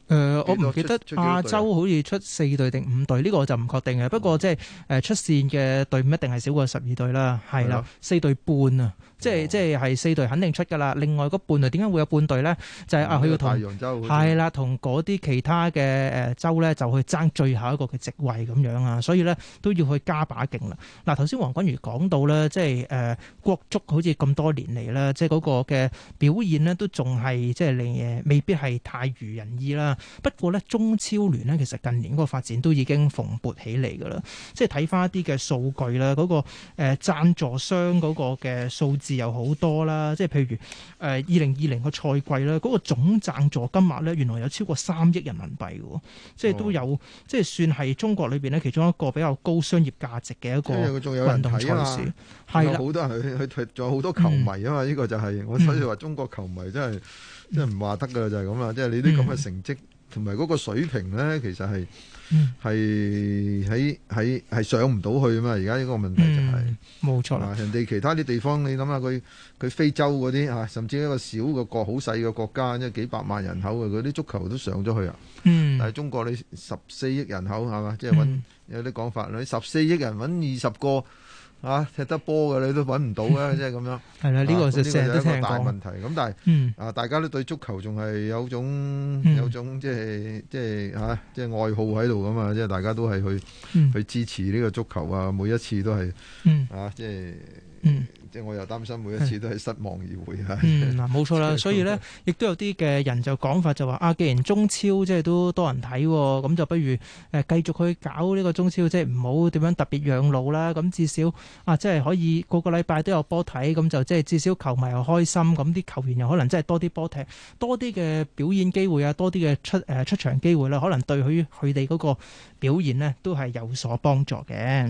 我唔記得亞洲好似出4隊定5隊，呢個我就唔確定嘅。不過即係出線嘅隊伍一定係少過12隊啦，係啦，4隊半啊，即係4隊肯定出㗎啦。另外嗰半隊點解會有半隊咧？就係佢要同係啦，同嗰啲其他嘅州咧就去爭最後一個嘅席位咁樣啊，所以咧都要去加把勁啦。嗱，頭先黃君如講到咧，即係國足好似咁多年嚟啦，即係嗰個嘅表現呢都仲係即係未必係太如人意啦。不過咧，中超聯呢，其實近年嗰個發展都已經蓬勃起嚟㗎啦。即係睇翻一啲嘅數據啦，嗰個贊助商嗰個嘅數字又好多啦。即係譬如2020個賽季啦，嗰個總贊助金額咧，原來有超過3億人民幣㗎，即係都有，即係算係中國裏邊咧其中一個比較高商業價值嘅一個運動賽事。係啦， 好多人去，仲有好多球迷啊嘛。呢個就係我所以話中國球迷真係唔話得㗎啦，就係咁啦。即係你啲咁嘅成績。同埋嗰個水平咧，其實係上唔到去啊嘛！而家呢個問題就係冇錯啦。 人哋其他啲地方，你諗下佢非洲嗰啲啊，甚至一個小嘅國好細嘅國家，即係幾百萬人口嘅嗰啲足球都上咗去啊！但係中國你14億人口係嘛？即係揾有啲講法，你14億人揾20個。踢得波嘅你都揾唔到嘅，即係咁樣。係啦，呢個就成日都聽講。大問題咁，但係大家都對足球仲係有種即係愛好喺度噶嘛，即係大家都係去支持呢個足球啊，每一次都係即係我又擔心每一次都係失望而回啊。 嗱，冇錯啦，所以咧，亦都有啲嘅人就講法就話既然中超即係都多人睇，咁就不如繼續去搞呢個中超，即係唔好點樣特別讓路啦。咁至少即係可以個個禮拜都有波睇，咁就即係至少球迷又開心，咁啲球員又可能真係多啲波踢，多啲嘅表演機會啊，多啲嘅出場機會啦，可能對佢哋嗰個表現呢都係有所幫助嘅。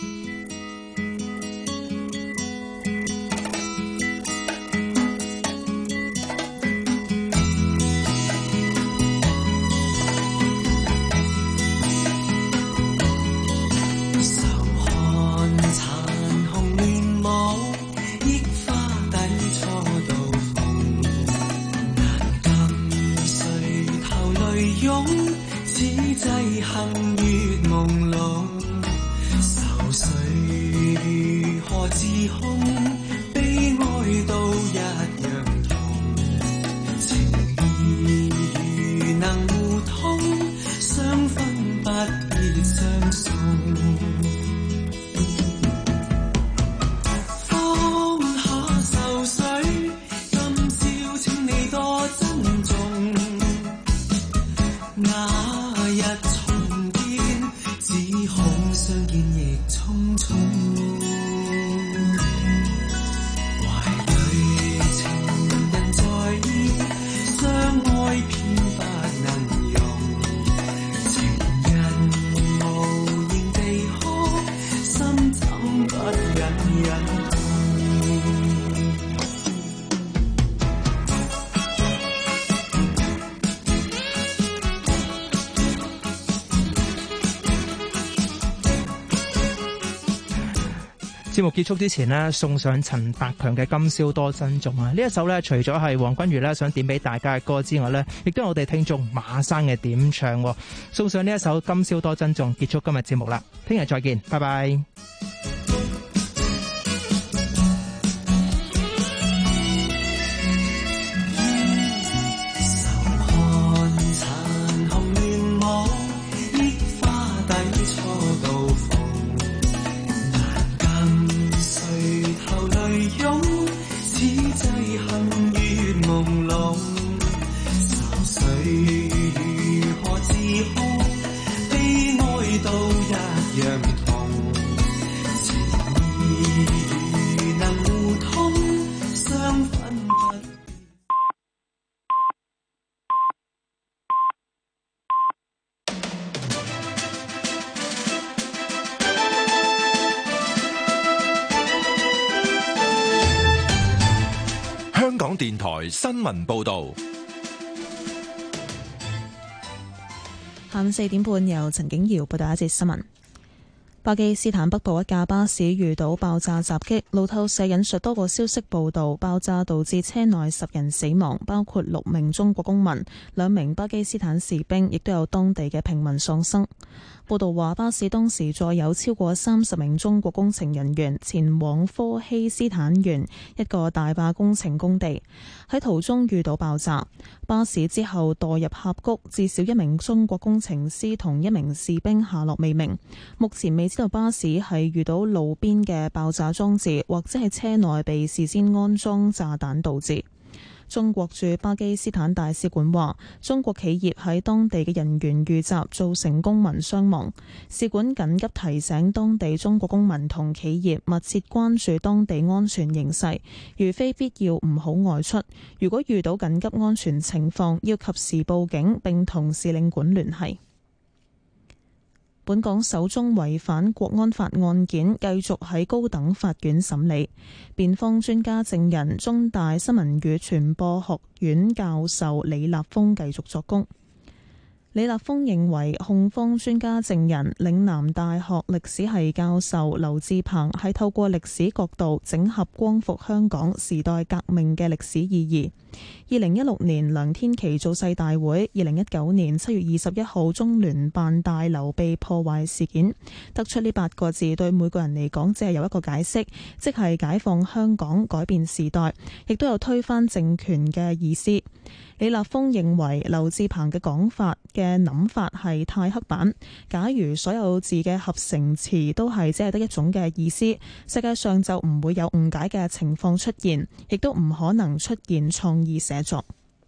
節目結束之前呢，送上陳百強嘅《今宵多珍重》啊！呢一首呢，除咗係黃君如呢想點俾大家嘅歌之外呢，亦都係我哋聽眾馬生嘅點唱。送上呢一首《今宵多珍重》，結束今日節目啦！聽日再見，拜拜。 香港電台新聞報道， 下午4點半由陳景瑤報道一節新聞。 巴基斯坦北部一架巴士遇到爆炸襲擊，路透社引述多個消息報道，爆炸導致車內10人死亡，包括6名中國公民、2名巴基斯坦士兵，亦都有當地嘅平民喪生。報道話，巴士當時載有超過30名中國工程人員前往科希斯坦縣一個大壩工程工地，喺途中遇到爆炸，巴士之後墮入峽谷，至少1名中國工程師同1名士兵下落未明。目前未知道巴士係遇到路邊嘅爆炸裝置，或者係車內被事先安裝炸彈導致。中國駐巴基斯坦大使館話，中國企業喺當地嘅人員遇襲，造成公民傷亡。使館緊急提醒當地中國公民同企業密切關注當地安全形勢，如非必要唔好外出。如果遇到緊急安全情況，要及時報警並同使領館聯繫。本港首宗違反國安法案件繼續喺高等法院審理，辯方專家證人中大新聞與傳播學院教授李立峰繼續作供。李立峰認為控方專家證人嶺南大學歷史系教授劉智鵬係透過歷史角度整合光復香港時代革命嘅歷史意義。2016年梁天琦造勢大會、2019年7月21號中聯辦大樓被破壞事件，得出呢8個字對每個人嚟講只係有一個解釋，即係解放香港、改變時代，亦都有推翻政權嘅意思。李立峰認為劉智鵬嘅講法嘅諗法係太刻板，假如所有字嘅合成詞都係只係得一種嘅意思，世界上就唔會有誤解嘅情況出現，亦都唔可能出現創意寫作。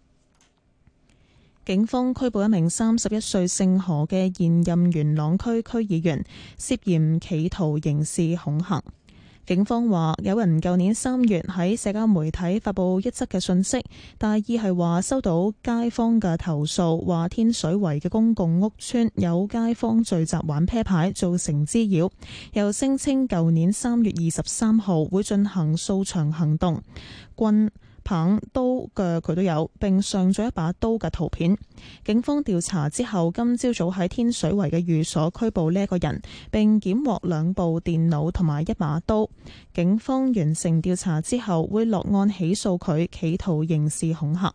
警方拘捕一名31歲姓何嘅現任元朗區區議員，涉嫌企圖刑事恐嚇。警方話，有人舊年3月喺社交媒體發布一則嘅信息，大意係話收到街坊嘅投訴，話天水圍嘅公共屋邨有街坊聚集玩啤牌，造成滋擾。又聲稱舊年3月23號會進行掃場行動，棍、棒、刀嘅佢都有，並上咗一把刀嘅圖片。警方調查之後，今朝早喺天水圍嘅寓所拘捕呢一個人，並檢獲2部電腦同埋一把刀。警方完成調查之後，會落案起訴佢企圖刑事恐嚇。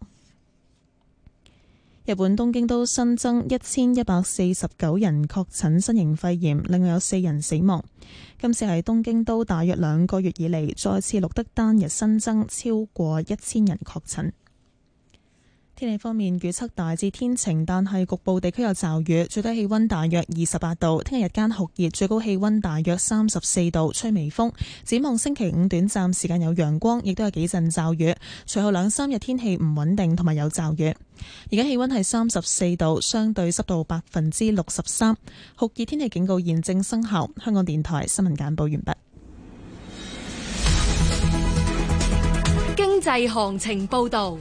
日本東京都新增1149人確診新型肺炎，另外有4人死亡。今次係東京都大約2個月以嚟再次錄得單日新增超過1000人確診。天氣方面，預測大致天晴，但係局部地區有驟雨，最低氣溫大約28度。聽日日間酷熱，最高氣溫大約34度，吹微風。展望星期5短暫時間有陽光，亦都有幾陣驟雨。隨後2-3日天氣唔穩定，同埋有驟雨。而家氣溫係34度，相對濕度63%。酷熱天氣警告現正生效。香港電台新聞簡報完畢。 經濟行情報道。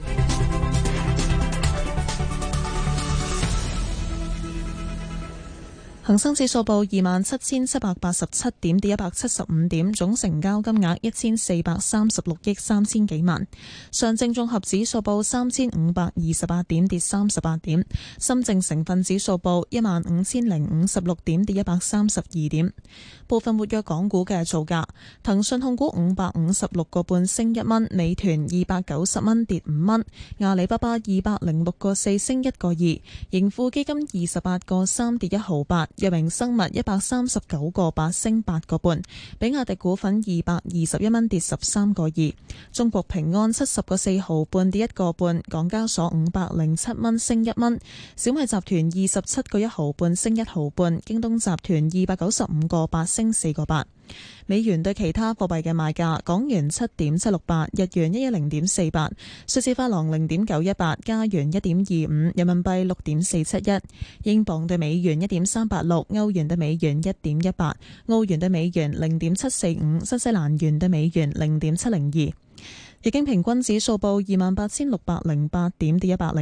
恒生指數報27,787點，跌175點，總成交金額1436億3000幾萬。上證綜合指數報3528點，跌38點。深證成分指數報15056點，跌132點。部分活躍港股嘅造價：騰訊控股556個半升1蚊，美團290蚊跌5蚊，阿里巴巴206個4升1個2，盈富基金28個3跌1毫8。藥明生物139個8升8個半，比亞迪股份221蚊跌13個2，中國平安70個4毫半跌1個半，港交所507蚊升1蚊，小米集團27個1毫半升1毫半，京東集團295個8升4個8。美元對其他貨幣嘅賣價：港元7.768，日元110.48，瑞士法郎0.918，加元1.25，人民幣6.471，英鎊對美元1.386，歐元對美元1.18，澳元對美元0.745，新西蘭元對美元0.702。日經平均指數報28,608點，跌100。